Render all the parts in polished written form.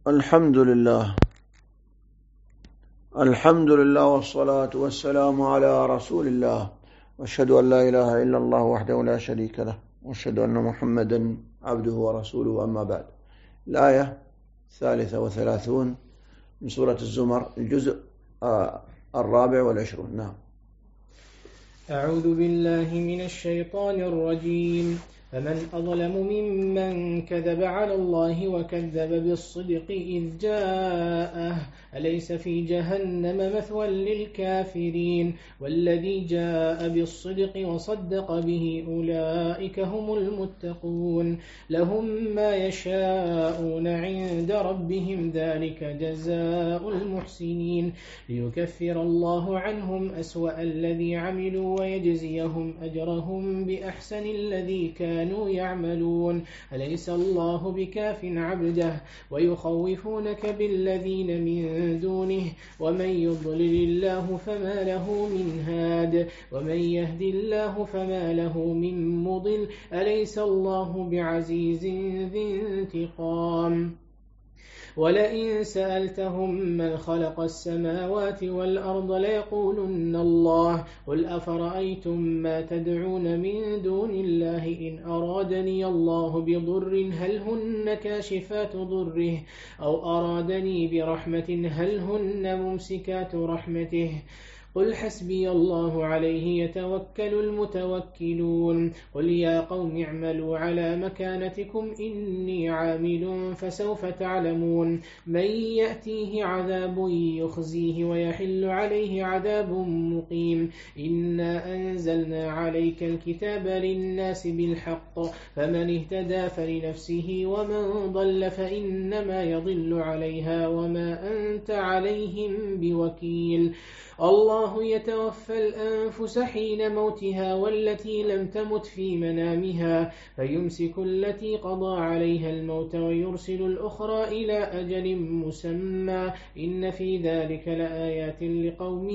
الحمد لله والصلاة والسلام على رسول الله، وأشهد أن لا إله إلا الله وحده لا شريك له، وأشهد أن محمدا عبده ورسوله. أما بعد. الآية 33 من سورة الزمر، الجزء 24. نعم. أعوذ بالله من الشيطان الرجيم. فمن أظلم ممن كذب على الله وكذب بالصدق إذ جاءه أليس في جهنم مثوى للكافرين والذي جاء بالصدق وصدق به أولئك هم المتقون لهم ما يشاءون عند ربهم ذلك جزاء المحسنين ليكفر الله عنهم أسوأ الذي عملوا ويجزيهم أجرهم بأحسن الذي كانوا يعملون أليس الله بكاف عبده ويخوفونك بالذين من دونه ومن يضلل الله فما له من هاد ومن يهد الله فما له من مضل أليس الله بعزيز ذي انتقام ولئن سألتهم من خلق السماوات والأرض ليقولن الله قل أفرأيتم ما تدعون من دون الله إن أرادني الله بضر هل هن كاشفات ضره أو أرادني برحمة هل هن ممسكات رحمته قل حسبي الله عليه يتوكل المتوكلون قل يا قوم اعملوا على مكانتكم إني عامل فسوف تعلمون من يأتيه عذاب يخزيه ويحل عليه عذاب مقيم إنا أنزلنا عليك الكتاب للناس بالحق فمن اهتدى فلنفسه ومن ضل فإنما يضل عليها وما أنت عليهم بوكيل الله يتوفى الأنفس حين موتها والتي لم تمت في منامها فيمسك التي قضى عليها الموت ويرسل الأخرى إلى أجل مسمى إن في ذلك لآيات لقوم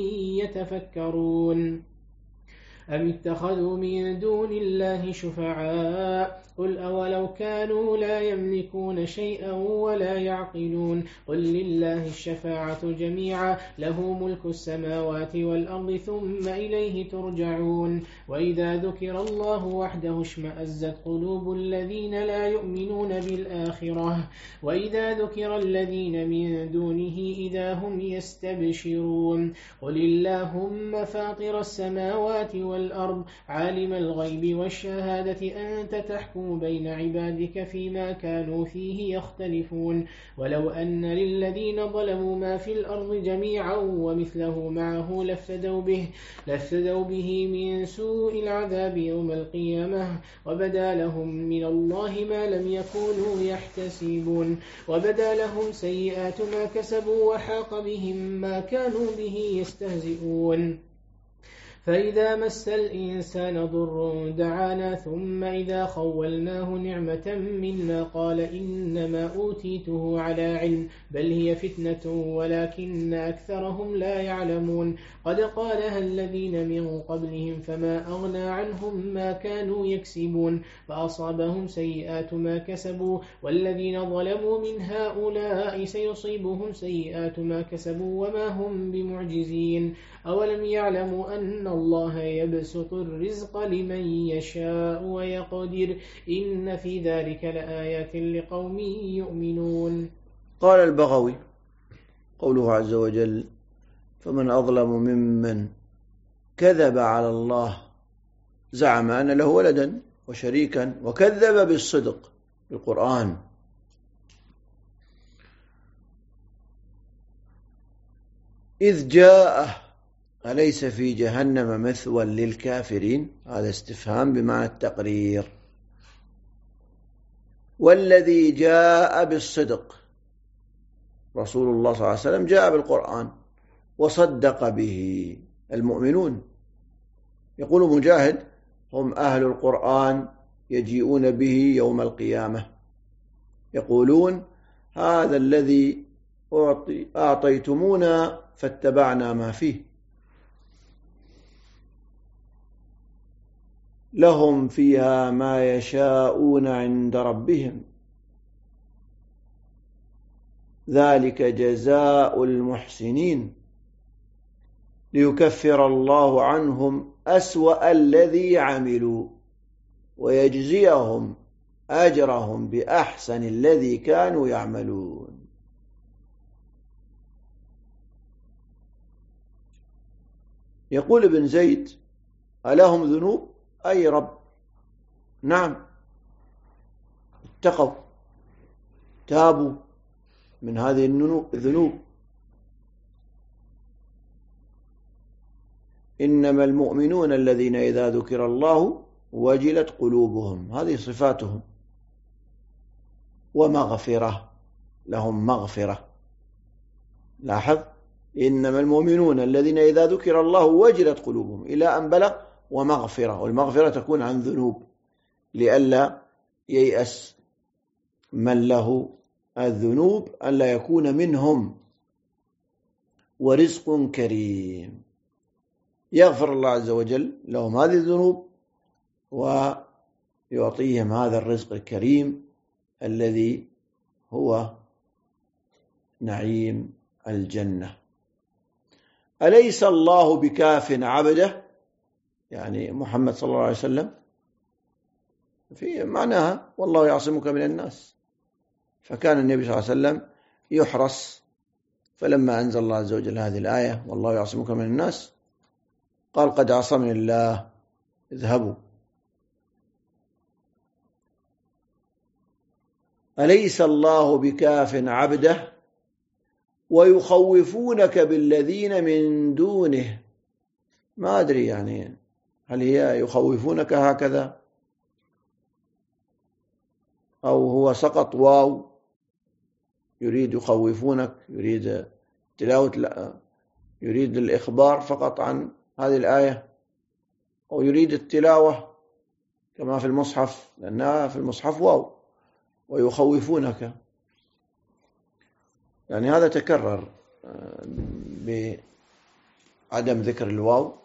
يتفكرون أم اتخذوا من دون الله شفعاء قل أولو كانوا لا يملكون شيئا ولا يعقلون قل لله الشفاعة جميعا له ملك السماوات والأرض ثم إليه ترجعون وإذا ذكر الله وحده اشمأزت قلوب الذين لا يؤمنون بالآخرة وإذا ذكر الذين من دونه إذا هم يستبشرون قل اللهم فاطر السماوات والأرض عالم الغيب والشهادة أنت تحكم بين عبادك فيما كانوا فيه يختلفون ولو أن للذين ظلموا ما في الأرض جميعا ومثله معه لافتدوا به من سوء العذاب يوم القيامة وبدا لهم من الله ما لم يكونوا يحتسبون وبدا لهم سيئات ما كسبوا وحاق بهم ما كانوا به يستهزئون فإذا مس الإنسان ضر دعانا ثم إذا خولناه نعمة منا قال إنما أوتيته على علم بل هي فتنة ولكن أكثرهم لا يعلمون قد قالها الذين من قبلهم فما أغنى عنهم ما كانوا يكسبون فأصابهم سيئات ما كسبوا والذين ظلموا من هؤلاء سيصيبهم سيئات ما كسبوا وما هم بمعجزين أولم يعلموا أن الله يبسط الرزق لمن يشاء ويقدر إن في ذلك لآيات لقوم يؤمنون. قال البغوي قوله عز وجل فمن أظلم ممن كذب على الله زعم أن له ولدا وشريكا وكذب بالصدق بالقرآن. إذ جاءه أليس في جهنم مثوى للكافرين، هذا استفهام بمعنى التقرير. والذي جاء بالصدق رسول الله صلى الله عليه وسلم جاء بالقرآن وصدق به المؤمنون. يقول مجاهد هم أهل القرآن يجيئون به يوم القيامة يقولون هذا الذي أعطيتمونا فاتبعنا ما فيه لهم فيها ما يشاءون عند ربهم ذلك جزاء المحسنين ليكفر الله عنهم أسوأ الذي عملوا ويجزيهم أجرهم بأحسن الذي كانوا يعملون. يقول ابن زيد: ألهم ذنوب؟ أي رب، نعم، اتقوا تابوا من هذه الذنوب. إنما المؤمنون الذين إذا ذكر الله وجلت قلوبهم، هذه صفاتهم. ومغفرة، لهم مغفرة. لاحظ: إنما المؤمنون الذين إذا ذكر الله وجلت قلوبهم، إلى أن بلغ ومغفرة. والمغفرة تكون عن ذنوب لئلا ييأس من له الذنوب ألا يكون منهم. ورزق كريم، يغفر الله عز وجل لهم هذه الذنوب ويعطيهم هذا الرزق الكريم الذي هو نعيم الجنة. أليس الله بكاف عبده؟ يعني محمد صلى الله عليه وسلم، في معناها والله يعصمك من الناس. فكان النبي صلى الله عليه وسلم يحرص، فلما أنزل الله عز وجل هذه الآية والله يعصمك من الناس قال: قد عصمني الله، اذهبوا. أليس الله بكاف عبده ويخوفونك بالذين من دونه؟ ما أدري يعني هل هي يخوفونك هكذا أو هو سقط واو يريد يخوفونك، يريد تلاوة، يريد الإخبار فقط عن هذه الآية، أو يريد التلاوة كما في المصحف، لأنها في المصحف واو ويخوفونك، يعني هذا تكرر بعدم ذكر الواو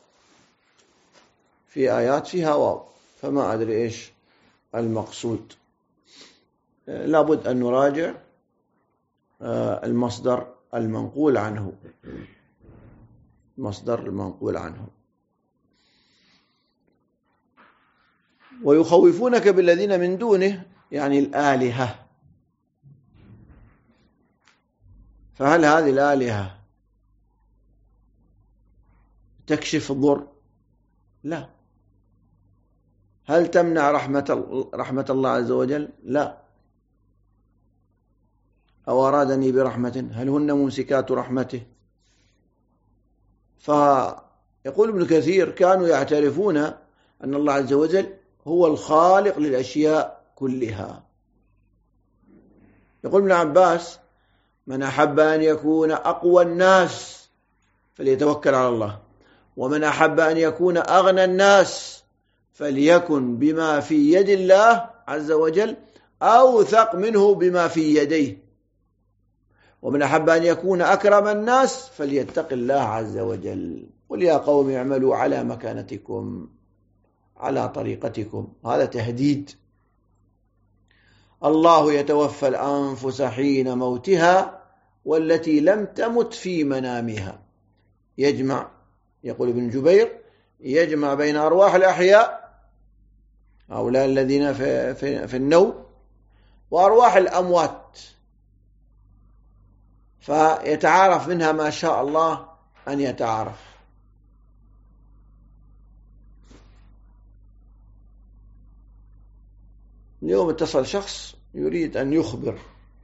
في آيات فيها واو، فما أدري إيش المقصود. لابد أن نراجع المصدر المنقول عنه، مصدر المنقول عنه. ويخوفونك بالذين من دونه يعني الآلهة. فهل هذه الآلهة تكشف الضر؟ لا. هل تمنع رحمة الله عز وجل؟ لا. أو أرادني برحمة، هل هن ممسكات رحمته؟ فيقول ابن كثير: كانوا يعترفون أن الله عز وجل هو الخالق للأشياء كلها. يقول ابن عباس: من أحب أن يكون أقوى الناس فليتوكل على الله، ومن أحب أن يكون أغنى الناس فليكن بما في يد الله عز وجل أوثق منه بما في يديه، ومن أحب أن يكون أكرم الناس فليتق الله عز وجل. قل يا قوم اعملوا على مكانتكم على طريقتكم. هذا تهديد. الله يتوفى الأنفس حين موتها والتي لم تمت في منامها. يجمع، يقول ابن جبير، يجمع بين أرواح الأحياء هؤلاء الذين في النوم وأرواح الأموات، فيتعارف منها ما شاء الله أن يتعارف. اليوم اتصل شخص يريد أن يخبر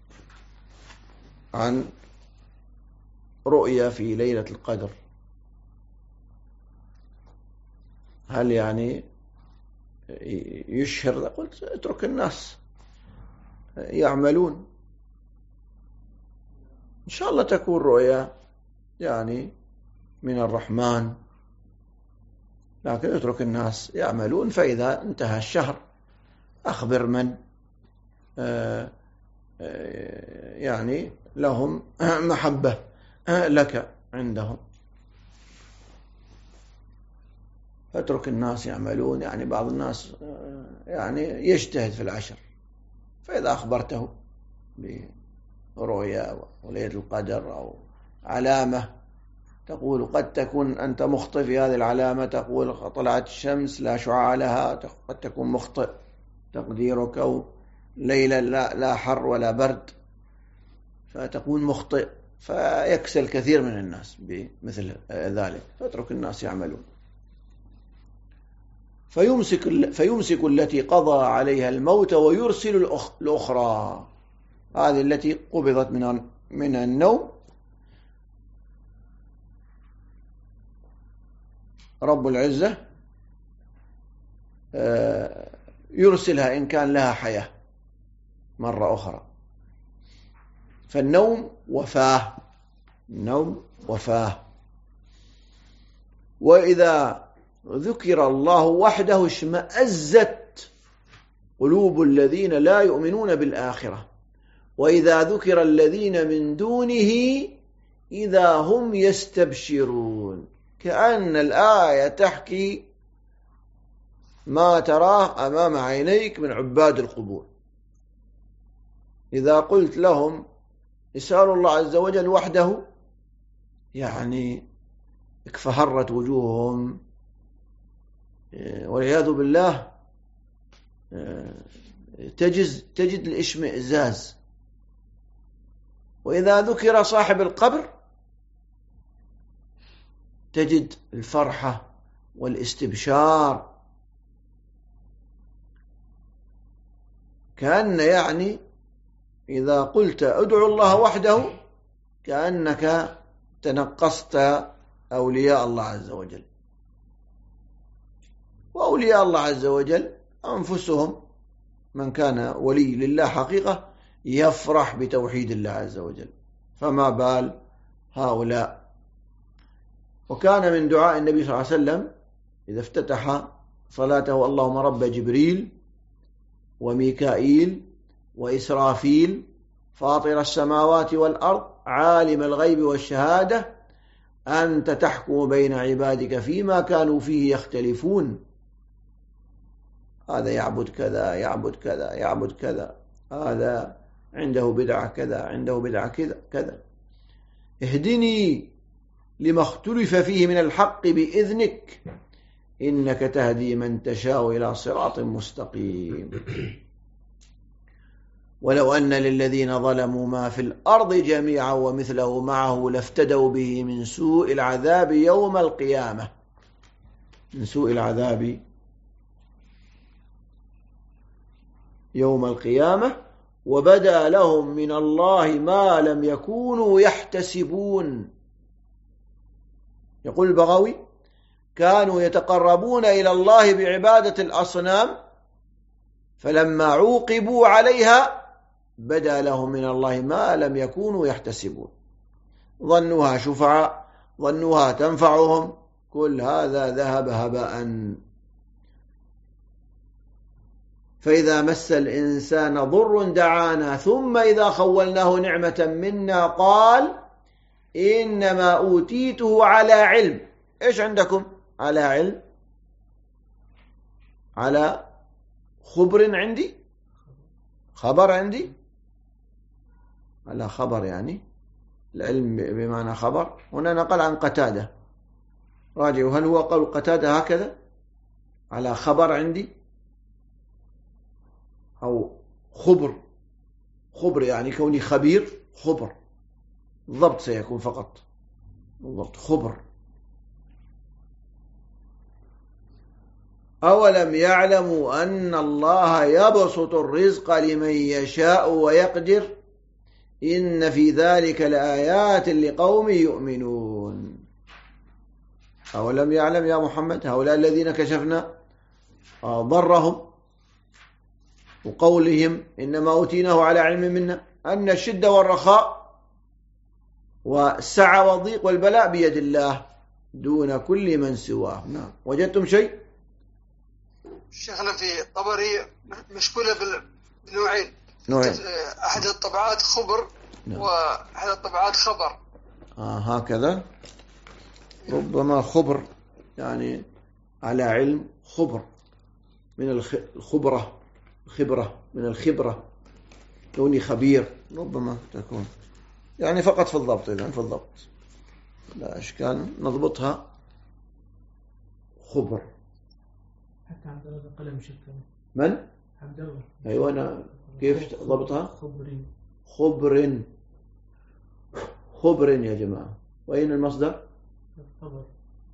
عن رؤيا في ليلة القدر، هل يعني يشهر؟ قلت: اترك الناس يعملون، إن شاء الله تكون رؤيا يعني من الرحمن، لكن اترك الناس يعملون. فإذا انتهى الشهر أخبر من يعني لهم محبة لك عندهم، فاترك الناس يعملون. يعني بعض الناس يعني يجتهد في العشر، فإذا أخبرته رؤيا وليلة القدر أو علامة تقول قد تكون أنت مخطئ في هذه العلامة، تقول طلعت الشمس لا شعاع لها، قد تكون مخطئ تقديرك، أو ليلة لا حر ولا برد فتكون مخطئ، فيكسل كثير من الناس بمثل ذلك، فاترك الناس يعملون. فيمسك التي قضى عليها الموت ويرسل الأخرى، هذه التي قبضت من النوم رب العزة يرسلها إن كان لها حياة مرة أخرى. فالنوم وفاة، النوم وفاة. وإذا ذكر الله وحده اشمأزت قلوب الذين لا يؤمنون بالآخرة، وإذا ذكر الذين من دونه إذا هم يستبشرون. كأن الآية تحكي ما تراه أمام عينيك من عباد القبور. إذا قلت لهم اسألوا الله عز وجل وحده، يعني اكفهرت وجوههم والعياذ بالله، تجد الاشمئزاز. وإذا ذكر صاحب القبر تجد الفرحة والاستبشار، كأن يعني إذا قلت ادعو الله وحده كأنك تنقصت أولياء الله عز وجل. وأولياء الله عز وجل أنفسهم من كان ولي لله حقيقة يفرح بتوحيد الله عز وجل، فما بال هؤلاء. وكان من دعاء النبي صلى الله عليه وسلم إذا افتتح صلاته اللهم رب جبريل وميكائيل وإسرافيل فاطر السماوات والأرض عالم الغيب والشهادة أنت تحكم بين عبادك فيما كانوا فيه يختلفون. هذا يعبد كذا يعبد كذا يعبد كذا، هذا عنده بدعة كذا عنده بدعة كذا، اهدني لما اختلف فيه من الحق بإذنك إنك تهدي من تشاء إلى صراط مستقيم. ولو أن للذين ظلموا ما في الأرض جميعا ومثله معه لافتدوا به من سوء العذاب يوم القيامة، من سوء العذاب يوم القيامة، وبدا لهم من الله ما لم يكونوا يحتسبون. يقول البغوي كانوا يتقربون إلى الله بعبادة الأصنام فلما عوقبوا عليها بدا لهم من الله ما لم يكونوا يحتسبون، ظنوها شفعاء، ظنوها تنفعهم، كل هذا ذهب هباء. فإذا مس الإنسان ضر دعانا ثم إذا خولناه نعمة منا قال إنما أوتيته على علم. إيش عندكم؟ على علم، على خبر عندي، خبر عندي، على خبر، يعني العلم بمعنى خبر. هنا نقل عن قتادة، راجعوا هل هو قول قتادة هكذا على خبر عندي أو خبر؟ خبر يعني كوني خبير، خبر الضبط سيكون فقط بالضبط خبر. أولم يعلموا أن الله يبسط الرزق لمن يشاء ويقدر إن في ذلك لآيات لقوم يؤمنون. أولم يعلم يا محمد هؤلاء الذين كشفنا ضرهم وقولهم إنما أوتيناه على علم منا أن الشدة والرخاء والسعة والضيق والبلاء بيد الله دون كل من سواه. نعم. وجدتم شيء؟ شيخنا في طبري مشكولة بنوعين، أحد الطبعات خبر وأحد الطبعات خبر. هكذا ربما خبر يعني على علم، خبر من الخبرة، خبرة من الخبرة، كوني خبير ربما تكون يعني فقط في الضبط. إذن في الضبط لا إشكال، نضبطها خبر. حتى عبد الله قلم شكل من؟ عبد الله. أيوة أنا كيف ضبطها؟ خبر. خبر يا جماعة. وأين المصدر؟ الطبر.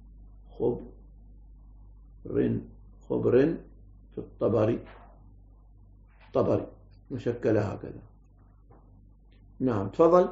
خبر في الطبري مشكلة هكذا. نعم تفضل.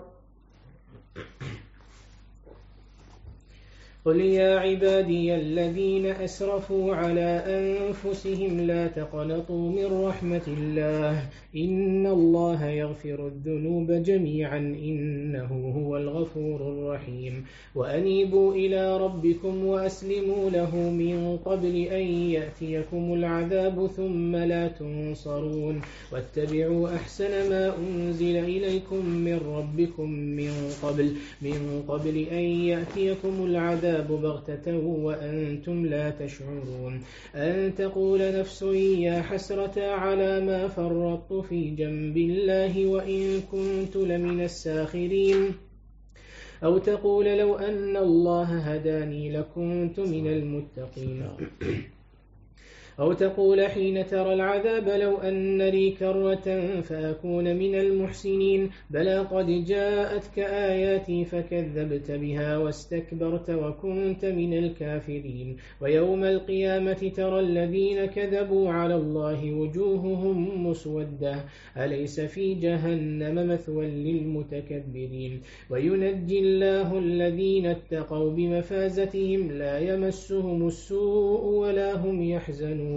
قل يا عبادي الذين أسرفوا على أنفسهم لا تقنطوا من رحمة الله إن الله يغفر الذنوب جميعا إنه هو الغفور الرحيم وأنيبوا إلى ربكم وأسلموا له من قبل أن يأتيكم العذاب ثم لا تنصرون واتبعوا أحسن ما أنزل إليكم من ربكم من قبل أن يأتيكم العذاب بغتة وأنتم لا تشعرون أن تقول نفس يا حسرة على ما فرطت في جنب الله وإن كنت لمن الساخرين أو تقول لو أن الله هداني لكنت من المتقين أو تقول حين ترى العذاب لو أن لي كرة فأكون من المحسنين بلى قد جاءتك آياتي فكذبت بها واستكبرت وكنت من الكافرين ويوم القيامة ترى الذين كذبوا على الله وجوههم مسودة أليس في جهنم مثوى للمتكبرين وينجي الله الذين اتقوا بمفازتهم لا يمسهم السوء ولا هم يحزنون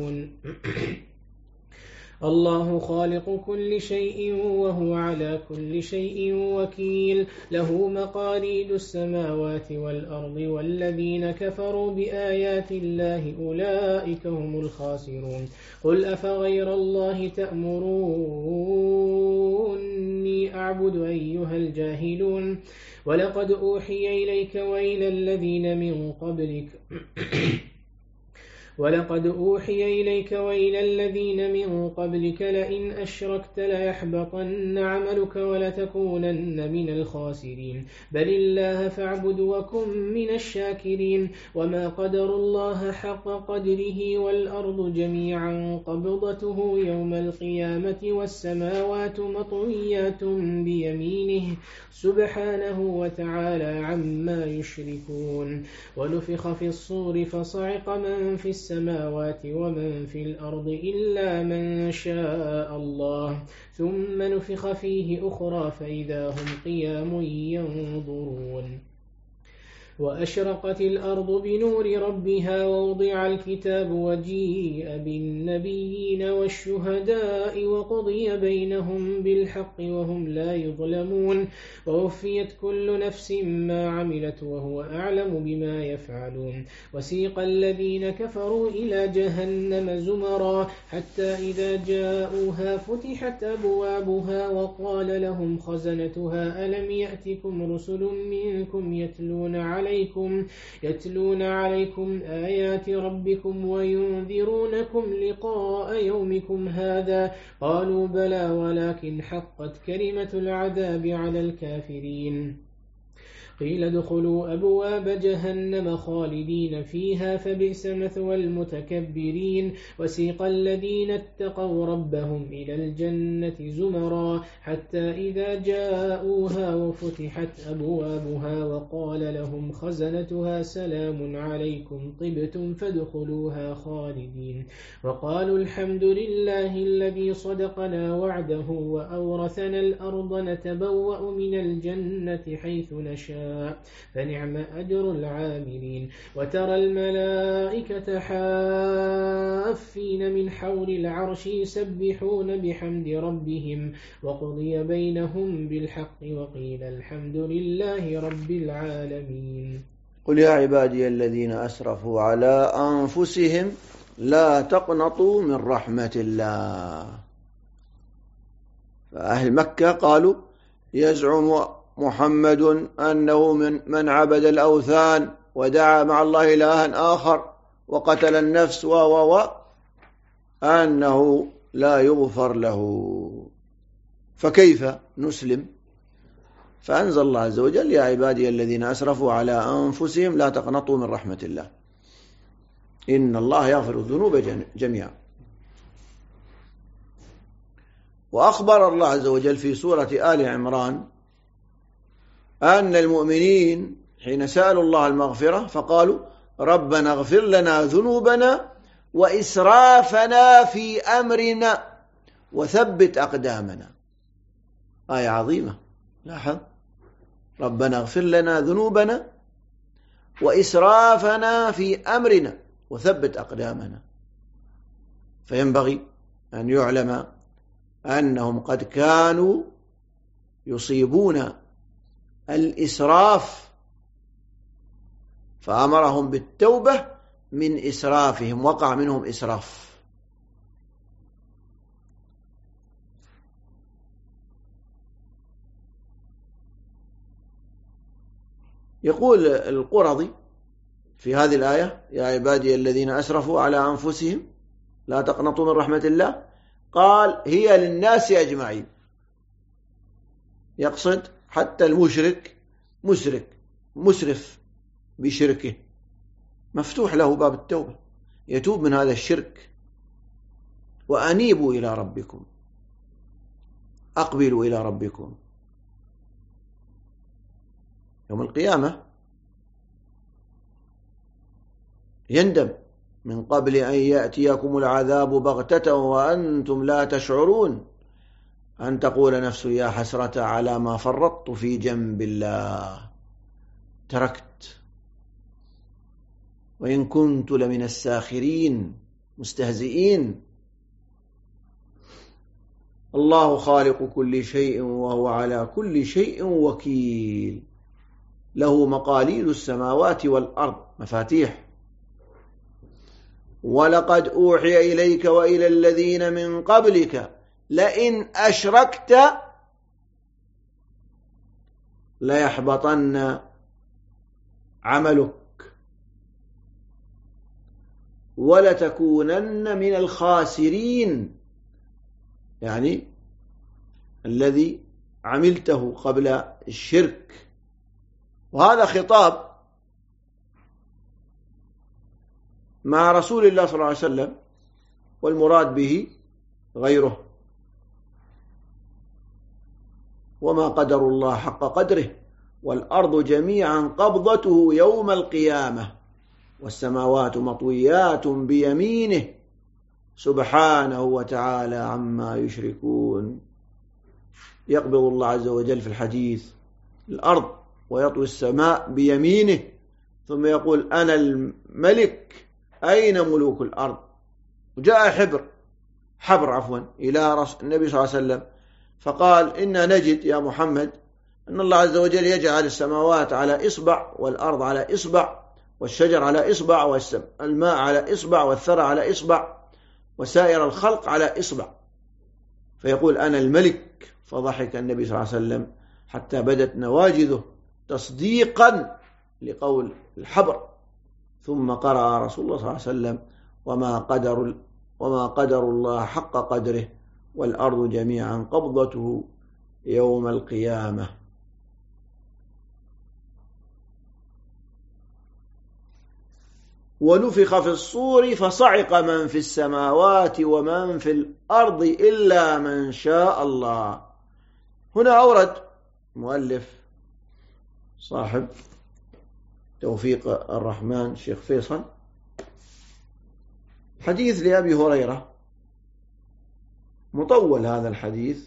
الله خالق كل شيء وهو على كل شيء وكيل له مقاليد السماوات والأرض والذين كفروا بآيات الله أولئك هم الخاسرون قل أفغير الله تأمروني أعبد أيها الجاهلون ولقد أوحي إليك وإلى الذين من قبلك لئن أشركت ليحبطن عملك ولتكونن من الخاسرين بل الله فاعبد وكن من الشاكرين وما قدر الله حق قدره والأرض جميعا قبضته يوم القيامة والسماوات مطويات بيمينه سبحانه وتعالى عما يشركون ونفخ في الصور فصعق من في السماوات ومن في الأرض إلا من شاء الله ثم نفخ فيه أخرى فإذا هم قيام ينظرون وأشرقت الأرض بنور ربها ووضع الكتاب وجيء بالنبيين والشهداء وقضي بينهم بالحق وهم لا يظلمون ووفيت كل نفس ما عملت وهو أعلم بما يفعلون وسيق الذين كفروا إلى جهنم زمرا حتى إذا جاءوها فتحت أبوابها وقال لهم خزنتها ألم يأتكم رسل منكم يتلون عليكم آيات ربكم وينذرونكم لقاء يومكم هذا قالوا بلى ولكن حقت كلمة العذاب على الكافرين قيل ادخلوا أبواب جهنم خالدين فيها فبئس مثوى المتكبرين وسيق الذين اتقوا ربهم إلى الجنة زمرا حتى إذا جاءوها وفتحت أبوابها وقال لهم خزنتها سلام عليكم طبتم فادخلوها خالدين وقالوا الحمد لله الذي صدقنا وعده وأورثنا الأرض نتبوأ من الجنة حيث نشاء فنعم أجر العاملين وترى الملائكة حافين من حول العرش يسبحون بحمد ربهم وقضي بينهم بالحق وقيل الحمد لله رب العالمين قل يا عبادي الذين أسرفوا على أنفسهم لا تقنطوا من رحمة الله. فأهل مكة قالوا يزعم محمد أنه من عبد الأوثان ودعا مع الله إلها آخر وقتل النفس أنه لا يغفر له. فكيف نسلم؟ فأنزل الله عز وجل: يا عبادي الذين أسرفوا على أنفسهم لا تقنطوا من رحمة الله إن الله يغفر الذنوب جميعا. وأخبر الله عز وجل في سورة آل عمران أن المؤمنين حين سألوا الله المغفرة فقالوا: ربنا اغفر لنا ذنوبنا وإسرافنا في أمرنا وثبت أقدامنا. آية عظيمة. لاحظ: ربنا اغفر لنا ذنوبنا وإسرافنا في أمرنا وثبت أقدامنا. فينبغي أن يعلم أنهم قد كانوا يصيبون الإسراف فأمرهم بالتوبة من إسرافهم، وقع منهم إسراف. يقول القرظي في هذه الآية: يا عبادي الذين أسرفوا على أنفسهم لا تقنطوا من رحمة الله، قال: هي للناس أجمعين. يقصد حتى المشرك مسرف بشركه مفتوح له باب التوبة، يتوب من هذا الشرك. وأنيبوا إلى ربكم، أقبلوا إلى ربكم. يوم القيامة يندم من قبل أن يأتيكم العذاب بغتة وأنتم لا تشعرون أن تقول نفس يا حسرة على ما فرطت في جنب الله تركت وإن كنت لمن الساخرين مستهزئين. الله خالق كل شيء وهو على كل شيء وكيل، له مقاليد السماوات والأرض مفاتيح. ولقد أوحي إليك وإلى الذين من قبلك لئن أشركت ليحبطن عملك ولتكونن من الخاسرين، يعني الذي عملته قبل الشرك. وهذا خطاب مع رسول الله صلى الله عليه وسلم، والمراد به غيره. وما قدر الله حق قدره والأرض جميعا قبضته يوم القيامة والسماوات مطويات بيمينه سبحانه وتعالى عما يشركون. يقبض الله عز وجل في الحديث الأرض ويطوي السماء بيمينه ثم يقول أنا الملك أين ملوك الأرض. وجاء حبر إلى النبي صلى الله عليه وسلم فقال إنا نجد يا محمد أن الله عز وجل يجعل السماوات على إصبع والأرض على إصبع والشجر على إصبع والماء على إصبع والثرى على إصبع وسائر الخلق على إصبع، فيقول أنا الملك. فضحك النبي صلى الله عليه وسلم حتى بدت نواجذه تصديقا لقول الحبر، ثم قرأ رسول الله صلى الله عليه وسلم وما قدر الله حق قدره والأرض جميعا قبضته يوم القيامة. ونفخ في الصور فصعق من في السماوات ومن في الأرض إلا من شاء الله. هنا أورد مؤلف صاحب توفيق الرحمن الشيخ فيصل حديث لأبي هريرة مطول. هذا الحديث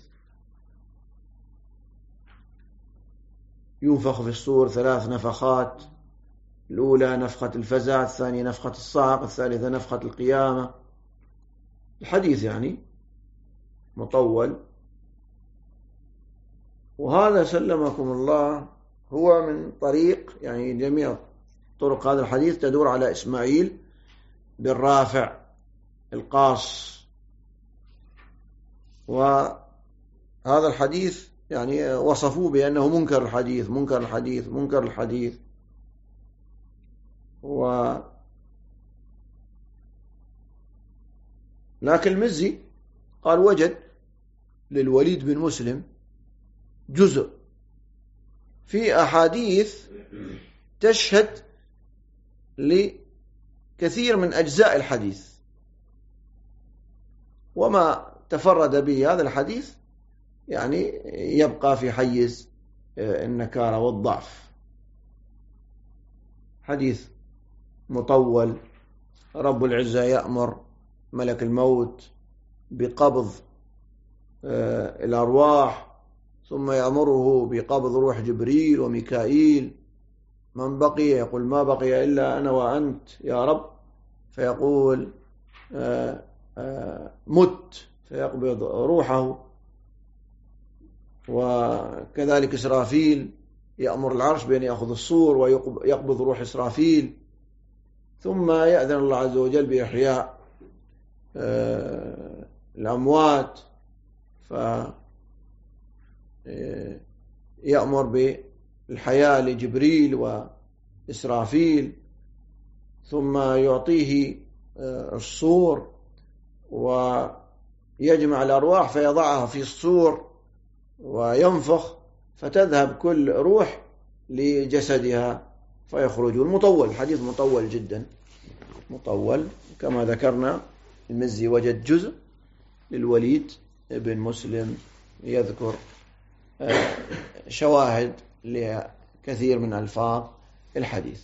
ينفخ في الصور 3 نفخات، الأولى نفخة الفزع، الثانية نفخة الصعق، الثالثة نفخة القيامة. الحديث يعني مطول. وهذا سلمكم الله هو من طريق، يعني جميع طرق هذا الحديث تدور على إسماعيل بن رافع القاص. وهذا الحديث يعني وصفوه بأنه منكر الحديث. لكن المزي قال وجد للوليد بن مسلم جزء في أحاديث تشهد لكثير من أجزاء الحديث، وما تفرد به هذا الحديث يعني يبقى في حيز النكارة والضعف. حديث مطول: رب العزة يأمر ملك الموت بقبض الأرواح، ثم يأمره بقبض روح جبريل وميكائيل. من بقي يقول ما بقي إلا أنا وأنت يا رب، فيقول مت، فيقبض روحه. وكذلك إسرافيل يأمر العرش بأن يأخذ الصور ويقبض روح إسرافيل، ثم يأذن الله عز وجل بإحياء الأموات، فيأمر بالحياة لجبريل وإسرافيل، ثم يعطيه الصور ويجمع الأرواح فيضعها في الصور وينفخ، فتذهب كل روح لجسدها فيخرجون. مطول، حديث مطول جدا، مطول. كما ذكرنا المزي وجد جزء للوليد بن مسلم يذكر شواهد لكثير من ألفاظ الحديث.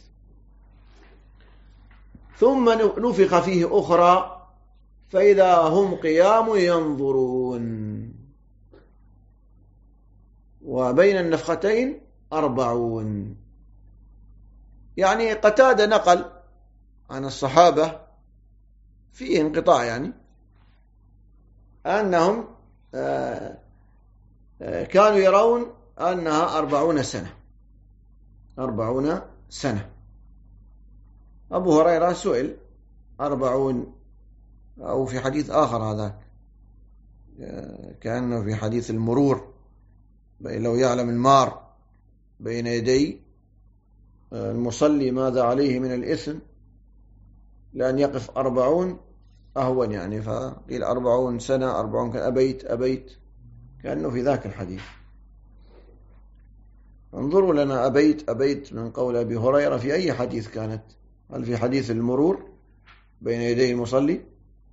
ثم نفخ فيه أخرى فإذا هم قيام ينظرون، وبين النفختين 40. يعني قتادة نقل عن الصحابة في انقطاع يعني أنهم كانوا يرون أنها 40 سنة. 40 سنة. أبو هريرة سئل 40، أو في حديث آخر هذاك كأنه في حديث المرور، لو يعلم المار بين يدي المصلي ماذا عليه من الإثم لأن يقف 40 أهون يعني، فقيل 40 سنة 40 أبيت كأنه في ذاك الحديث. انظروا لنا أبيت من قول أبي هريرة في أي حديث كانت؟ هل في حديث المرور بين يدي المصلي؟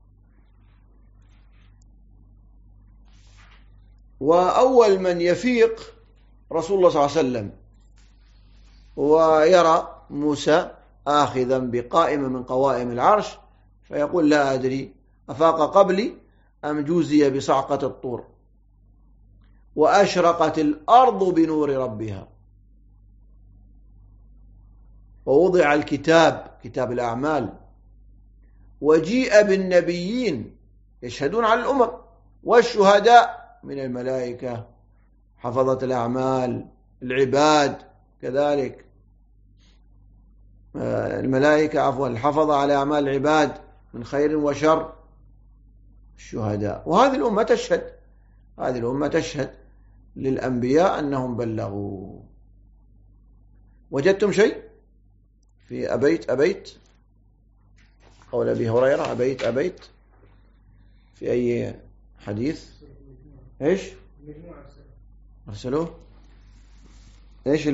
وأول من يفيق رسول الله صلى الله عليه وسلم ويرى موسى آخذا بقائمة من قوائم العرش، فيقول لا أدري أفاق قبلي أم جوزي بصعقة الطور، وأشرقت الأرض بنور ربها، ووضع الكتاب، كتاب الأعمال، وجيء بالنبيين يشهدون على الأمم، والشهداء من الملائكة، حفظة الأعمال العباد كذلك، الملائكة عفوا الحفظة على أعمال العباد من خير وشر، الشهداء. وهذه الأمة تشهد، هذه الأمة تشهد للأنبياء أنهم بلغوا. وجدتم شيء في أبيت قول أبي هريرة أبيت في أي حديث؟ إيش أرسلوه؟ إيش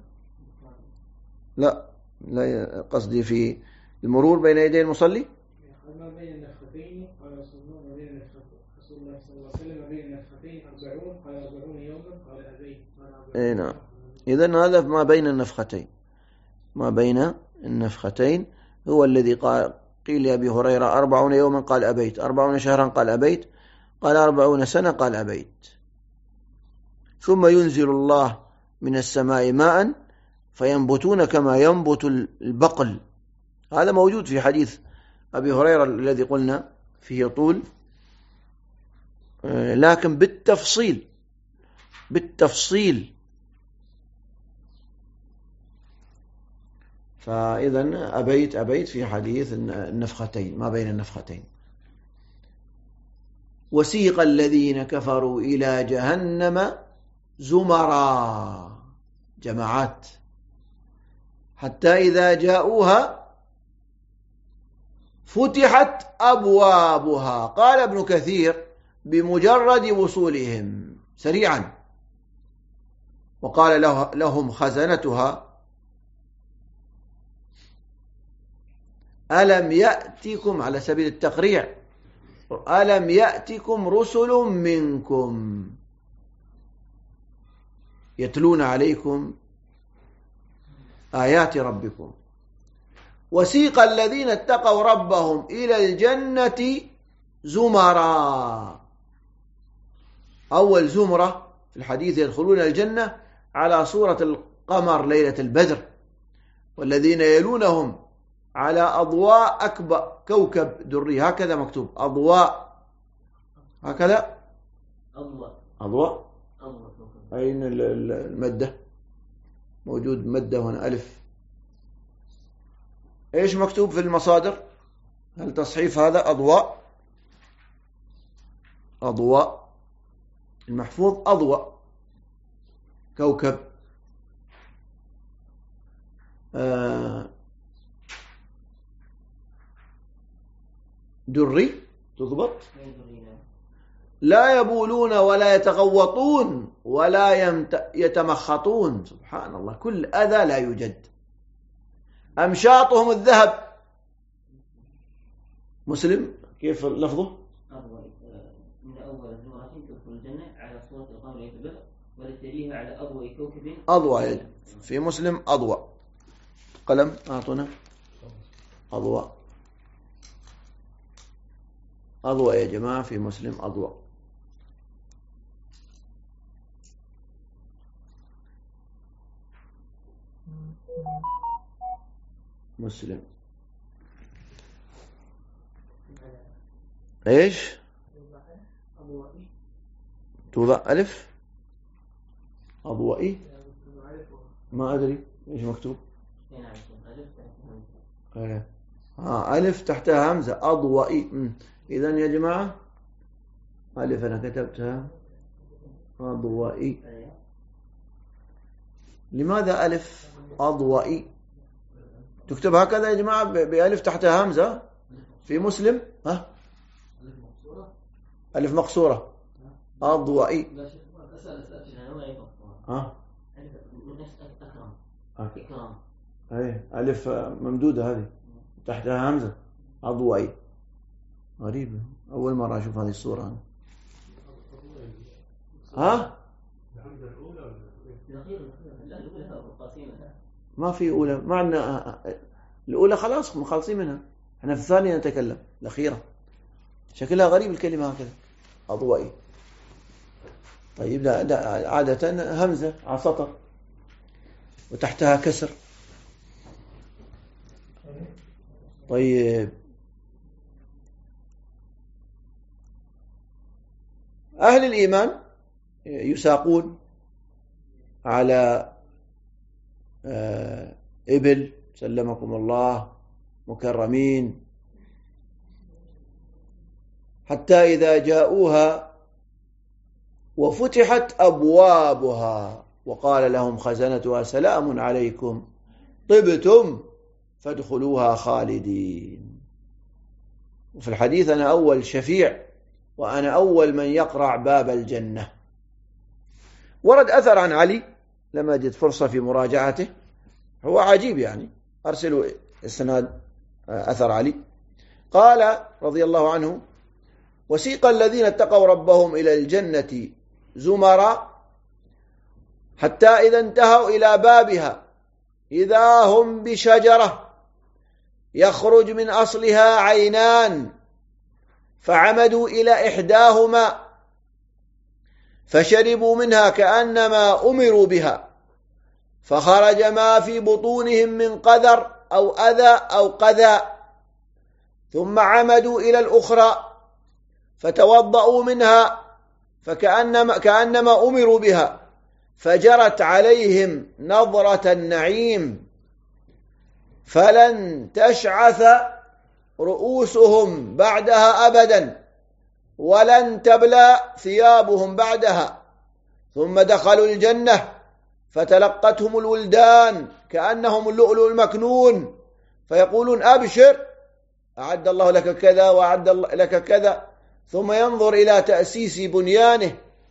لا قصدي في المرور بين يدي المصلي. ما بين النفختين قال رسول الله، ما بين رسول الله صلى الله عليه وسلم ما بين النفختين 40 قال 40 يوما قال أبيت. اي نعم. إذن هذا ما بين النفختين، ما بين النفختين هو الذي قيل لأبي هريرة 40 يوما قال أبيت، 40 شهرا قال أبيت، قال 40 سنة قال أبيت. ثم ينزل الله من السماء ماء فينبتون كما ينبت البقل. هذا موجود في حديث أبي هريرة الذي قلنا فيه طول، لكن بالتفصيل. فإذن أبيت في حديث النفختين، ما بين النفختين. وسيق الذين كفروا إلى جهنم زمرا، جماعات، حتى إذا جاءوها فتحت أبوابها. قال ابن كثير بمجرد وصولهم سريعا. وقال لهم خزنتها: ألم يأتكم، على سبيل التقريع، ألم يأتكم رسل منكم يتلون عليكم آيات ربكم وسيق الذين اتقوا ربهم إلى الجنة زمرا. أول زمرة في الحديث يدخلون الجنة على صورة القمر ليلة البدر، والذين يلونهم على أضواء أكبر كوكب دري، هكذا مكتوب أضواء، هكذا أضواء. أين المادة؟ موجود مادة هنا ألف. إيش مكتوب في المصادر؟ هل تصحيف هذا أضواء؟ أضواء المحفوظ أضواء كوكب. دري تضبط. لا يبولون ولا يتغوطون ولا يتمخطون. سبحان الله، كل أذى لا يوجد. أمشاطهم الذهب. مسلم كيف لفظه؟ من أول زمرة تدخل الجنة على صورة القمر ليلة البدر ولتليها على أضواء كوكب. أضواء في مسلم أضواء. قلم أعطونا. أضواء أضواء يا جماعة، في مسلم أضواء. مسلم ايش؟ توضع ألف أضوائي، ما أدري ايش مكتوب. ألف تحتها همزة أضوائي. إذن يا جماعة ألف أنا كتبتها أضوائي. لماذا ألف أضوائي تكتب هكذا يا جماعة بألف تحتها همزة في مسلم؟ ألف مقصورة أضوائي. ألف ممدودة هذه تحتها همزة أضوائي. غريبة، أول مرة أشوف هذه الصورة. ما في أولى، معنى الأولى خلاص مخلصين منها، احنا في الثانية نتكلم. الأخيرة شكلها غريب الكلمة هكذا أضوائي. طيب لا عادة همزة على سطر وتحتها كسر. طيب أهل الإيمان يساقون على إبل سلمكم الله مكرمين، حتى إذا جاءوها وفتحت أبوابها وقال لهم خزنتها سلام عليكم طبتم فادخلوها خالدين. وفي الحديث أنا أول شفيع وأنا أول من يقرع باب الجنة. ورد أثر عن علي، لم أجد فرصة في مراجعته، هو عجيب يعني، أرسلوا إسناد أثر علي. قال رضي الله عنه: وسيق الذين اتقوا ربهم إلى الجنة زمرا حتى إذا انتهوا إلى بابها إذا هم بشجرة يخرج من أصلها عينان، فعمدوا إلى إحداهما فشربوا منها كأنما أمروا بها، فخرج ما في بطونهم من قذر أو أذى أو قذى، ثم عمدوا إلى الأخرى فتوضأوا منها كأنما أمروا بها، فجرت عليهم نظرة النعيم، فلن تشعث رؤوسهم بعدها أبدا ولن تبلى ثيابهم بعدها. ثم دخلوا الجنة فتلقتهم الولدان كأنهم اللؤلؤ المكنون، فيقولون: أبشر، أعد الله لك كذا وأعد لك كذا، ثم ينظر إلى تأسيس بنيانه،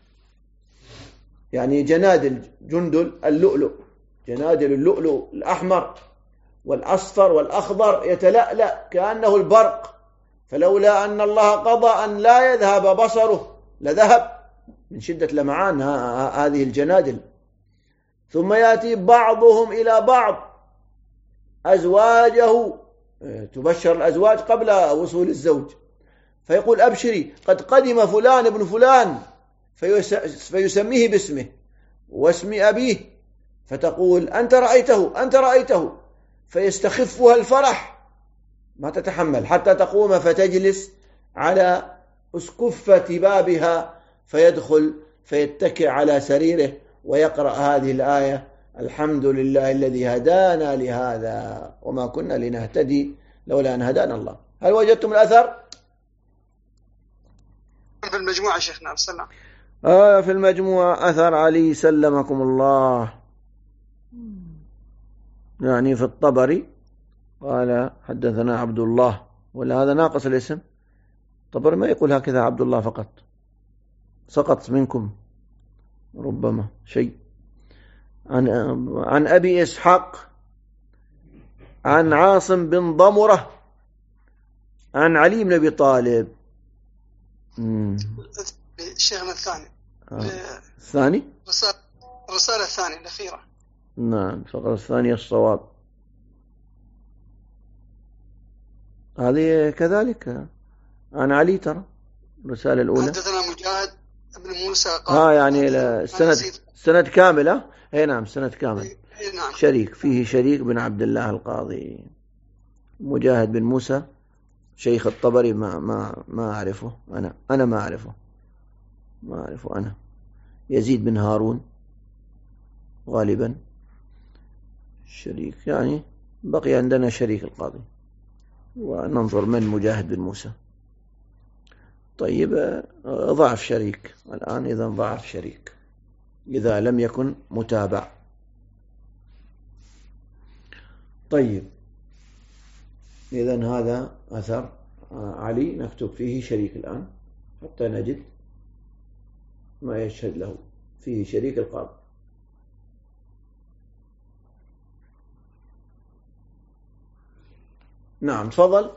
يعني جنادل جندل اللؤلؤ، جنادل اللؤلؤ الأحمر والأصفر والأخضر يتلألأ كأنه البرق، فلولا أن الله قضى أن لا يذهب بصره لذهب من شدة لمعان هذه الجنادل. ثم يأتي بعضهم إلى بعض، أزواجه، تبشر الأزواج قبل وصول الزوج، فيقول أبشري قد قدم فلان ابن فلان، فيسميه باسمه واسم أبيه، فتقول أنت رأيته أنت رأيته، فيستخفها الفرح ما تتحمل حتى تقوم فتجلس على أسكفة بابها، فيدخل فيتكئ على سريره ويقرأ هذه الآية: الحمد لله الذي هدانا لهذا وما كنا لنهتدي لولا أن هدانا الله. هل وجدتم الأثر؟ في المجموعة شيخنا السلام. في المجموعة أثر علي سلمكم الله، يعني في الطبري قال حدثنا عبد الله، ولا هذا ناقص الاسم؟ الطبري ما يقول هكذا عبد الله فقط، سقط منكم ربما شيء. عن أبي إسحاق عن عاصم بن ضمرة عن علي بن أبي طالب. شيخنا الثاني الثاني الرسالة الثانية الأخيرة. نعم، فقط الثانية الصواب. هذه كذلك عن علي، ترى الرسالة الأولى. حدثنا مجاهد بن موسى قال يعني السند كاملة. اي نعم، السند كامل. نعم. شريك فيه شريك بن عبد الله القاضي. مجاهد بن موسى شيخ الطبري ما أعرفه أنا ما أعرفه أنا. يزيد بن هارون غالبا شريك، يعني بقي عندنا شريك القاضي، وننظر من مجاهد بن موسى. طيب، ضعف شريك الآن، إذا ضعف شريك إذا لم يكن متابع. طيب، إذن هذا أثر علي، نكتب فيه شريك الآن حتى نجد ما يشهد له، فيه شريك القاضي. نعم، تفضل.